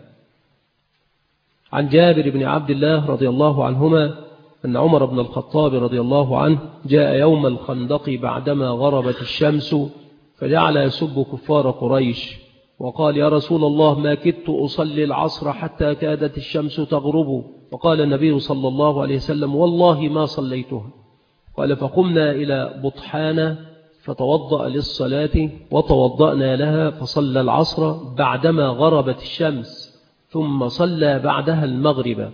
S2: عن جابر بن عبد الله رضي الله عنهما أن عمر بن الخطاب رضي الله عنه جاء يوم الخندق بعدما غربت الشمس فجعل يسب كفار قريش وقال يا رسول الله ما كدت أصلي العصر حتى كادت الشمس تغرب، وقال النبي صلى الله عليه وسلم والله ما صليتها. قال فقمنا إلى بطحان فتوضأ للصلاة وتوضأنا لها فصلى العصر بعدما غربت الشمس ثم صلى بعدها المغرب.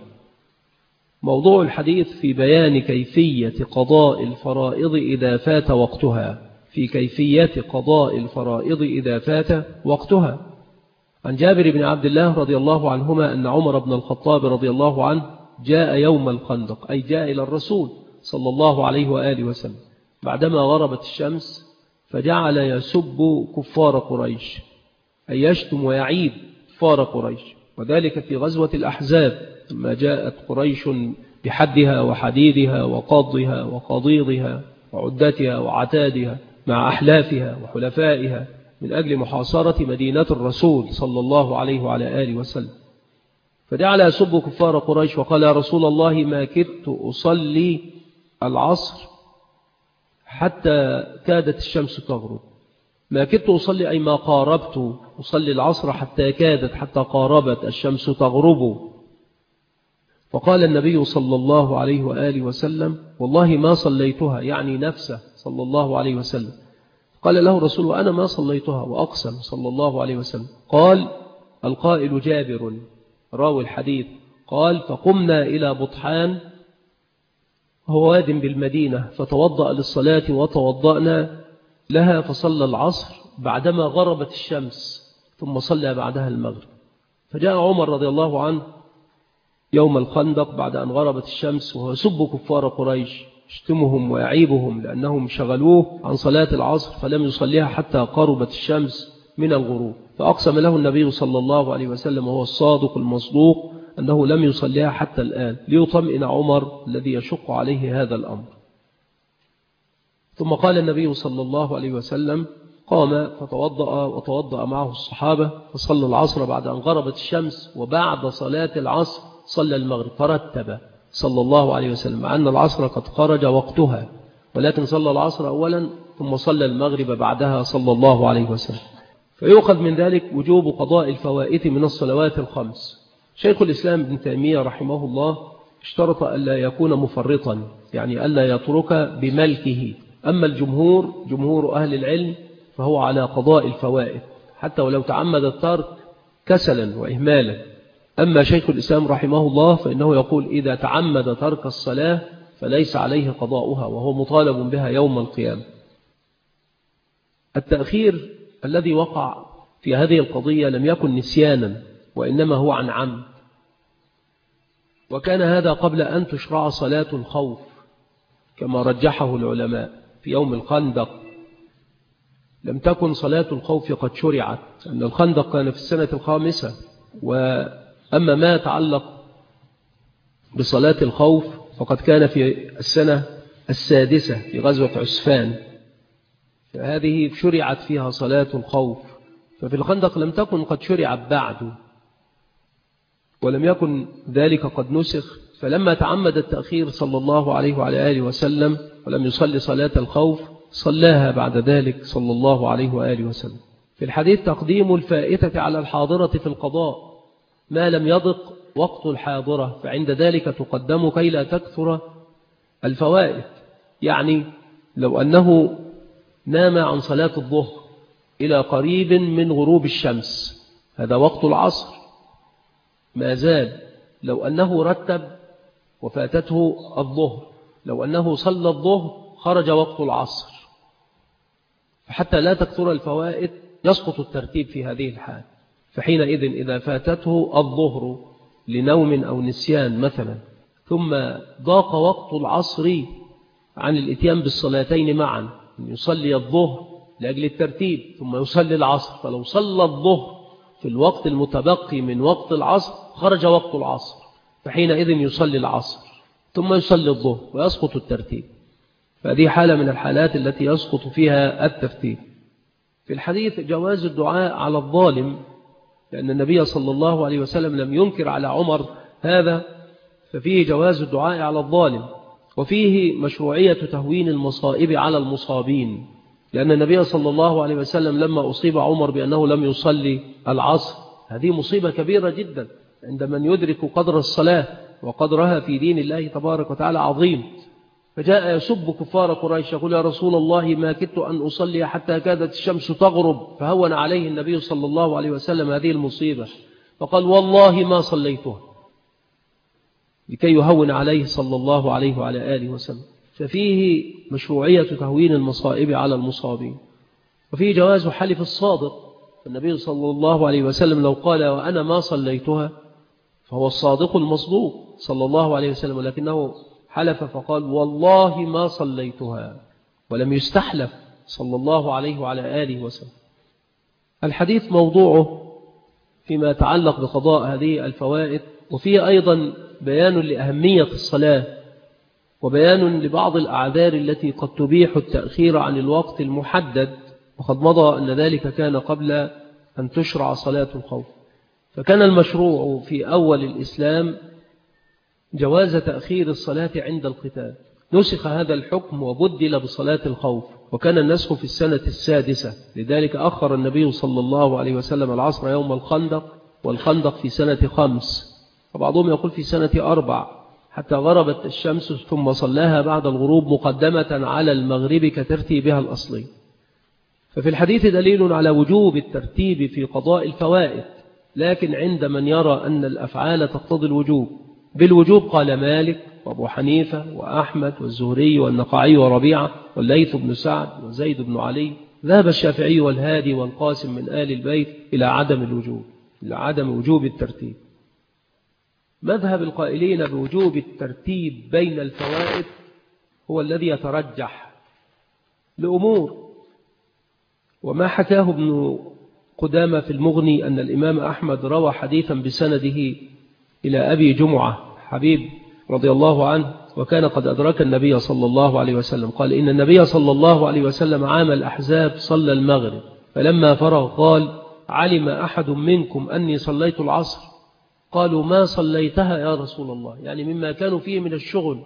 S2: موضوع الحديث في بيان كيفية قضاء الفرائض إذا فات وقتها، في كيفية قضاء الفرائض إذا فات وقتها. عن جابر بن عبد الله رضي الله عنهما أن عمر بن الخطاب رضي الله عنه جاء يوم الخندق، أي جاء إلى الرسول صلى الله عليه وآله وسلم بعدما غربت الشمس فجعل يسب كفار قريش، أي يشتم ويعيب كفار قريش، وذلك في غزوة الأحزاب لما جاءت قريش بحدها وحديدها وقضها وقضيضها وعدتها وعتادها مع أحلافها وحلفائها من أجل محاصرة مدينة الرسول صلى الله عليه وعلى آله وسلم، فجعل يسب كفار قريش وقال يا رسول الله ما كدت أصلي العصر حتى كادت الشمس تغرب. ما كدت أصلي أي ما قاربت أصلي العصر حتى كادت حتى قاربت الشمس تغرب. فقال النبي صلى الله عليه وآله وسلم والله ما صليتها، يعني نفسه صلى الله عليه وسلم. قال له الرسول وأنا ما صليتها، وأقسم صلى الله عليه وسلم. قال القائل جابر راوي الحديث قال فقمنا إلى بطحان هو واد بالمدينة فتوضأ للصلاة وتوضأنا لها فصلى العصر بعدما غربت الشمس ثم صلى بعدها المغرب. فجاء عمر رضي الله عنه يوم الخندق بعد أن غربت الشمس وهو يسب كفار قريش، يشتمهم ويعيبهم لأنهم شغلوه عن صلاة العصر فلم يصليها حتى قربت الشمس من الغروب، فأقسم له النبي صلى الله عليه وسلم وهو الصادق المصدوق أنه لم يصليها حتى الآن ليطمئن عمر الذي يشق عليه هذا الأمر. ثم قال النبي صلى الله عليه وسلم قام فتوضأ وتوضأ معه الصحابة فصلى العصر بعد أن غربت الشمس، وبعد صلاة العصر صلى المغرب، فرتب صلى الله عليه وسلم، مع أن العصر قد خرج وقتها، ولكن صلى العصر أولا ثم صلى المغرب بعدها صلى الله عليه وسلم. فيؤخذ من ذلك وجوب قضاء الفوائت من الصلوات الخمس. شيخ الإسلام ابن تيمية رحمه الله اشترط ألا يكون مفرطا، يعني ألا يترك بملكه. أما الجمهور، جمهور أهل العلم، فهو على قضاء الفوائت حتى ولو تعمد الترك كسلا وإهمالا. أما شيخ الإسلام رحمه الله فإنه يقول إذا تعمد ترك الصلاة فليس عليه قضاؤها، وهو مطالب بها يوم القيامة. التأخير الذي وقع في هذه القضية لم يكن نسيانا، وإنما هو عن عمد، وكان هذا قبل أن تشرع صلاة الخوف كما رجحه العلماء في يوم الخندق. لم تكن صلاة الخوف قد شرعت، أن الخندق كان في السنة 5، وأما ما يتعلق بصلاة الخوف فقد كان في السنة 6 في غزوة عسفان، فهذه شرعت فيها صلاة الخوف. ففي الخندق لم تكن قد شرعت بعد، ولم يكن ذلك قد نسخ. فلما تعمد التأخير صلى الله عليه وعلى آله وسلم ولم يصلي صلاة الخوف صلاها بعد ذلك صلى الله عليه وآله وسلم. في الحديث تقديم الفائتة على الحاضرة في القضاء ما لم يضق وقت الحاضرة، فعند ذلك تقدم كي لا تكثر الفوائت. يعني لو أنه نام عن صلاة الظهر إلى قريب من غروب الشمس، هذا وقت العصر ما زال. لو أنه رتب وفاتته الظهر، لو أنه صلى الظهر خرج وقت العصر، فحتى لا تكثر الفوائت يسقط الترتيب في هذه الحال. فحينئذ إذا فاتته الظهر لنوم أو نسيان مثلا، ثم ضاق وقت العصر عن الاتيان بالصلاتين معا، يصلي الظهر لأجل الترتيب ثم يصلي العصر، فلو صلى الظهر في الوقت المتبقي من وقت العصر خرج وقت العصر، فحينئذ يصلي العصر ثم يصلي الظهر ويسقط الترتيب. فهذه حالة من الحالات التي يسقط فيها الترتيب. في الحديث جواز الدعاء على الظالم، لأن النبي صلى الله عليه وسلم لم ينكر على عمر هذا، ففيه جواز الدعاء على الظالم. وفيه مشروعية تهوين المصائب على المصابين، لأن النبي صلى الله عليه وسلم لما أصيب عمر بأنه لم يصلي العصر، هذه مصيبة كبيرة جدا عند من يدرك قدر الصلاة وقدرها في دين الله تبارك وتعالى عظيم. فجاء يسب كفار قريش يقول يا رسول الله ما كدت أن أصلي حتى كادت الشمس تغرب، فهون عليه النبي صلى الله عليه وسلم هذه المصيبة فقال والله ما صليتها، لكي يهون عليه صلى الله عليه وعلى آله وسلم. ففيه مشروعية تهوين المصائب على المصابين. وفيه جواز حلف الصادق، النبي صلى الله عليه وسلم لو قال وأنا ما صليتها فهو الصادق المصدوق صلى الله عليه وسلم، ولكنه حلف فقال والله ما صليتها، ولم يستحلف صلى الله عليه وعلى آله وسلم. الحديث موضوعه فيما يتعلق بقضاء هذه الفوائد، وفيه أيضا بيان لأهمية الصلاة، وبيان لبعض الأعذار التي قد تبيح التأخير عن الوقت المحدد، وقد مضى أن ذلك كان قبل أن تشرع صلاة الخوف. فكان المشروع في أول الإسلام جواز تأخير الصلاة عند القتال، نسخ هذا الحكم وبدل بصلاة الخوف، وكان النسخ في السنة 6، لذلك أخر النبي صلى الله عليه وسلم العصر يوم الخندق، والخندق في سنة 5، وبعضهم يقول في سنة 4، حتى غربت الشمس ثم صلاها بعد الغروب مقدمة على المغرب كترتيبها الأصلي. ففي الحديث دليل على وجوب الترتيب في قضاء الفوائد، لكن عند من يرى أن الأفعال تقتضي الوجوب بالوجوب قال مالك وأبو حنيفة وأحمد والزهري والنقعي وربيعة والليث بن سعد وزيد بن علي. ذهب الشافعي والهادي والقاسم من آل البيت إلى عدم الوجوب، إلى عدم وجوب الترتيب. مذهب القائلين بوجوب الترتيب بين الفوائد هو الذي يترجح لأمور، وما حكاه ابن قدامة في المغني أن الإمام أحمد روى حديثا بسنده إلى أبي جمعة حبيب رضي الله عنه، وكان قد أدرك النبي صلى الله عليه وسلم، قال إن النبي صلى الله عليه وسلم عام الأحزاب صلى المغرب، فلما فرغ قال علم أحد منكم أني صليت العصر؟ قالوا ما صليتها يا رسول الله، يعني مما كانوا فيه من الشغل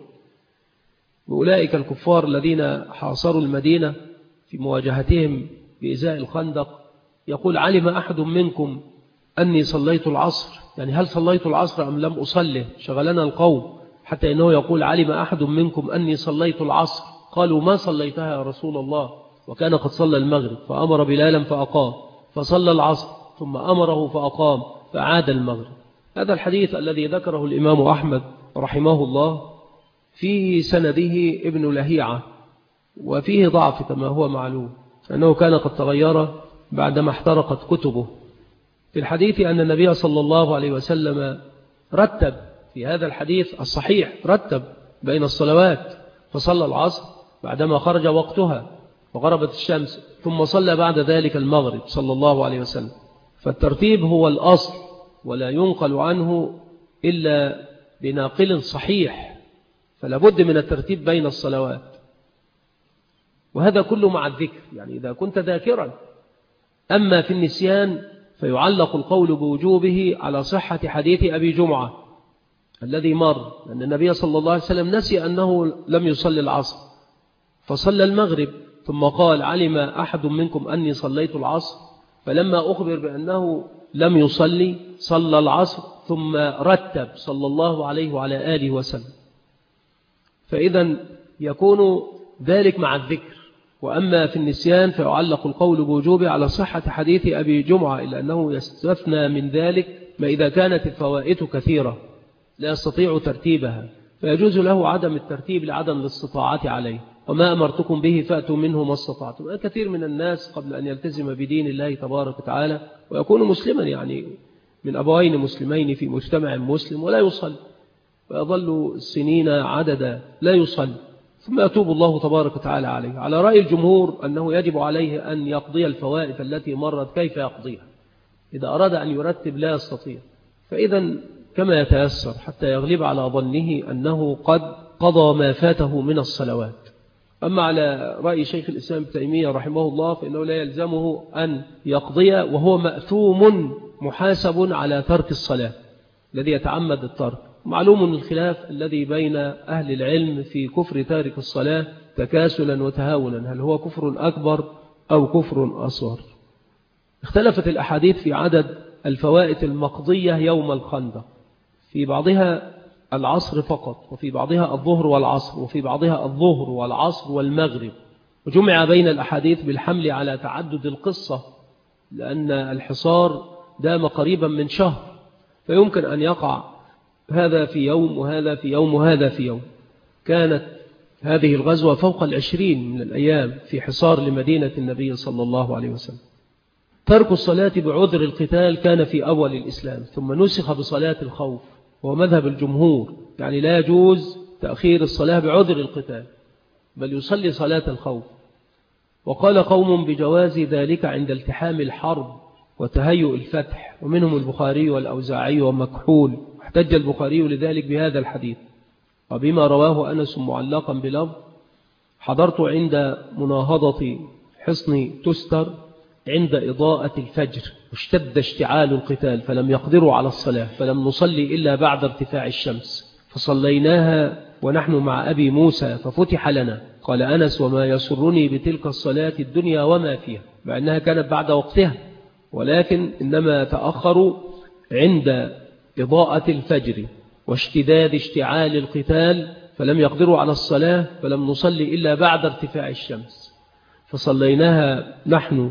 S2: بأولئك الكفار الذين حاصروا المدينة في مواجهتهم بإزاء الخندق. يقول علم أحد منكم أني صليت العصر، يعني هل صليت العصر أم لم أصلي؟ شغلنا القوم حتى إنه يقول علم أحد منكم أني صليت العصر. قالوا ما صليتها يا رسول الله، وكان قد صلى المغرب، فأمر بلالا فأقام، فصلى العصر ثم أمره فأقام، فعاد المغرب. هذا الحديث الذي ذكره الإمام أحمد رحمه الله في سنده ابن لهيعة، وفيه ضعف كما هو معلوم، أنه كان قد تغير بعدما احترقت كتبه. في الحديث أن النبي صلى الله عليه وسلم رتب في هذا الحديث الصحيح، رتب بين الصلوات، فصلى العصر بعدما خرج وقتها وغربت الشمس، ثم صلى بعد ذلك المغرب صلى الله عليه وسلم. فالترتيب هو الأصل، ولا ينقل عنه إلا بناقل صحيح، فلا بد من الترتيب بين الصلوات. وهذا كله مع الذكر، يعني إذا كنت ذاكرا. أما في النسيان فيعلق القول بوجوبه على صحة حديث أبي جمعة الذي مر، لأن النبي صلى الله عليه وسلم نسي أنه لم يصلي العصر، فصلى المغرب ثم قال علم أحد منكم أني صليت العصر، فلما أخبر بأنه لم يصلي صلى العصر ثم رتب صلى الله عليه وعلى آله وسلم. فإذا يكون ذلك مع الذكر. وأما في النسيان فيعلق القول بوجوبه على صحة حديث أبي جمعة، إلا أنه يستثنى من ذلك ما إذا كانت الفوائت كثيرة لا يستطيع ترتيبها، فيجوز له عدم الترتيب لعدم الاستطاعة عليه. وما أمرتكم به فأتوا منه ما استطعتم. الكثير من الناس قبل أن يلتزم بدين الله تبارك وتعالى ويكون مسلما، يعني من أبوين مسلمين في مجتمع مسلم، ولا يصلي، ويظل سنين عددا لا يصلي، ثم يتوب الله تبارك وتعالى عليه. على رأي الجمهور أنه يجب عليه أن يقضي الفوائد التي مرت. كيف يقضيها؟ إذا أراد أن يرتب لا يستطيع، فإذا كما يتيسر حتى يغلب على ظنه أنه قد قضى ما فاته من الصلوات. أما على رأي شيخ الإسلام ابن تيمية رحمه الله فإنه لا يلزمه أن يقضي وهو مأثوم محاسب على ترك الصلاة الذي يتعمد الترك. معلوم الخلاف الذي بين أهل العلم في كفر تارك الصلاة تكاسلا وتهاونا، هل هو كفر أكبر أو كفر أصغر. اختلفت الأحاديث في عدد الفوائت المقضية يوم الخندق، في بعضها العصر فقط، وفي بعضها الظهر والعصر، وفي بعضها الظهر والعصر والمغرب. وجمع بين الأحاديث بالحمل على تعدد القصة، لأن الحصار دام قريبا من شهر، فيمكن أن يقع هذا في يوم وهذا في يوم وهذا في يوم. كانت هذه الغزوة فوق 20 من الأيام في حصار لمدينة النبي صلى الله عليه وسلم. ترك الصلاة بعذر القتال كان في أول الإسلام، ثم نسخ بصلاة الخوف، وهو مذهب الجمهور، يعني لا يجوز تأخير الصلاة بعذر القتال، بل يصلي صلاة الخوف. وقال قوم بجواز ذلك عند التحام الحرب وتهيؤ الفتح، ومنهم البخاري والأوزاعي ومكحول. احتج البخاري لذلك بهذا الحديث وبما رواه أنس معلقا بلفظ حضرت عند مناهضة حصن تستر عند إضاءة الفجر واشتد اشتعال القتال فلم يقدروا على الصلاة، فلم نصلي إلا بعد ارتفاع الشمس، فصليناها ونحن مع أبي موسى ففتح لنا. قال أنس وما يسرني بتلك الصلاة الدنيا وما فيها، مع أنها كانت بعد وقتها، ولكن إنما تأخروا عند إضاءة الفجر واشتداد اشتعال القتال فلم يقدروا على الصلاة، فلم نصلي إلا بعد ارتفاع الشمس، فصليناها نحن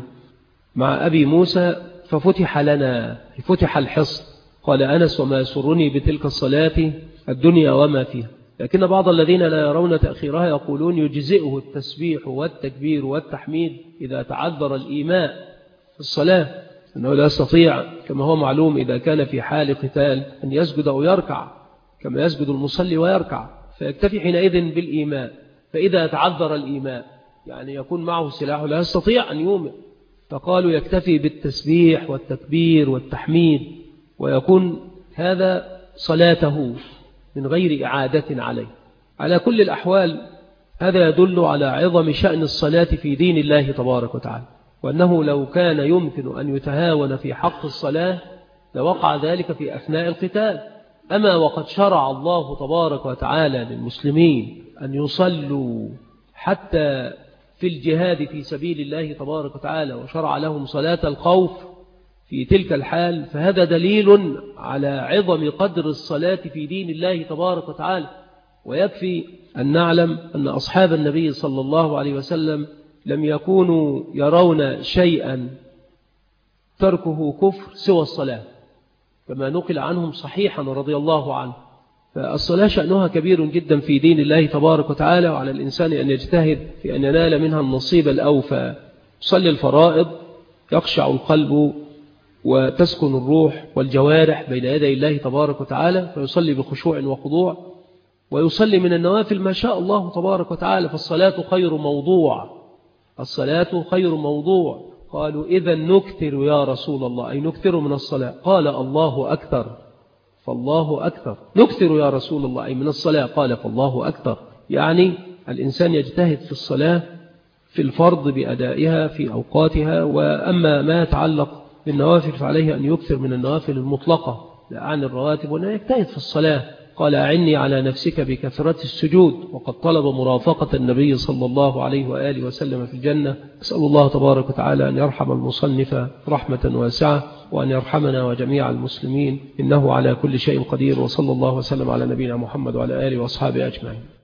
S2: مع أبي موسى ففتح لنا، فتح الحصن. قال أنس وما يسرني بتلك الصلاة الدنيا وما فيها. لكن بعض الذين لا يرون تأخيرها يقولون يجزئه التسبيح والتكبير والتحميد إذا تعذر الإيماء في الصلاة، أنه لا يستطيع كما هو معلوم إذا كان في حال قتال أن يسجد أو يركع كما يسجد المصلي ويركع، فيكتفي حينئذ بالإيماء. فإذا تعذر الإيماء يعني يكون معه سلاح لا يستطيع أن يومئ، فقالوا يكتفي بالتسبيح والتكبير والتحميد، ويكون هذا صلاته من غير إعادة عليه. على كل الأحوال هذا يدل على عظم شأن الصلاة في دين الله تبارك وتعالى، وأنه لو كان يمكن أن يتهاون في حق الصلاة لوقع ذلك في أثناء القتال. أما وقد شرع الله تبارك وتعالى للمسلمين أن يصلوا حتى في الجهاد في سبيل الله تبارك وتعالى، وشرع لهم صلاة الخوف في تلك الحال، فهذا دليل على عظم قدر الصلاة في دين الله تبارك وتعالى. ويكفي أن نعلم أن أصحاب النبي صلى الله عليه وسلم لم يكونوا يرون شيئا تركه كفر سوى الصلاة، كما نقل عنهم صحيحا رضي الله عنه. فالصلاة شأنها كبير جدا في دين الله تبارك وتعالى، وعلى الإنسان أن يجتهد في أن ينال منها النصيب الأوفى. يصلي الفرائض يخشع القلب وتسكن الروح والجوارح بين يدي الله تبارك وتعالى، فيصلي بخشوع وخضوع، ويصلي من النوافل ما شاء الله تبارك وتعالى. فالصلاة خير موضوع، الصلاة خير موضوع. قالوا إذا نكثر يا رسول الله، أي نكثر من الصلاة؟ قال الله أكثر، فالله أكثر. نكثر يا رسول الله أي من الصلاة؟ قال فالله أكثر. يعني الإنسان يجتهد في الصلاة في الفرض بأدائها في أوقاتها، وأما ما يتعلق بالنوافل فعليه أن يكثر من النوافل المطلقة لا عن الرواتب، وأنه يجتهد في الصلاة. قال أعني على نفسك بكثرة السجود، وقد طلب مرافقة النبي صلى الله عليه وآله وسلم في الجنة. أسأل الله تبارك وتعالى أن يرحم المصنف رحمة واسعة، وأن يرحمنا وجميع المسلمين، إنه على كل شيء قدير. وصلى الله وسلم على نبينا محمد وعلى آله وأصحابه أجمعين.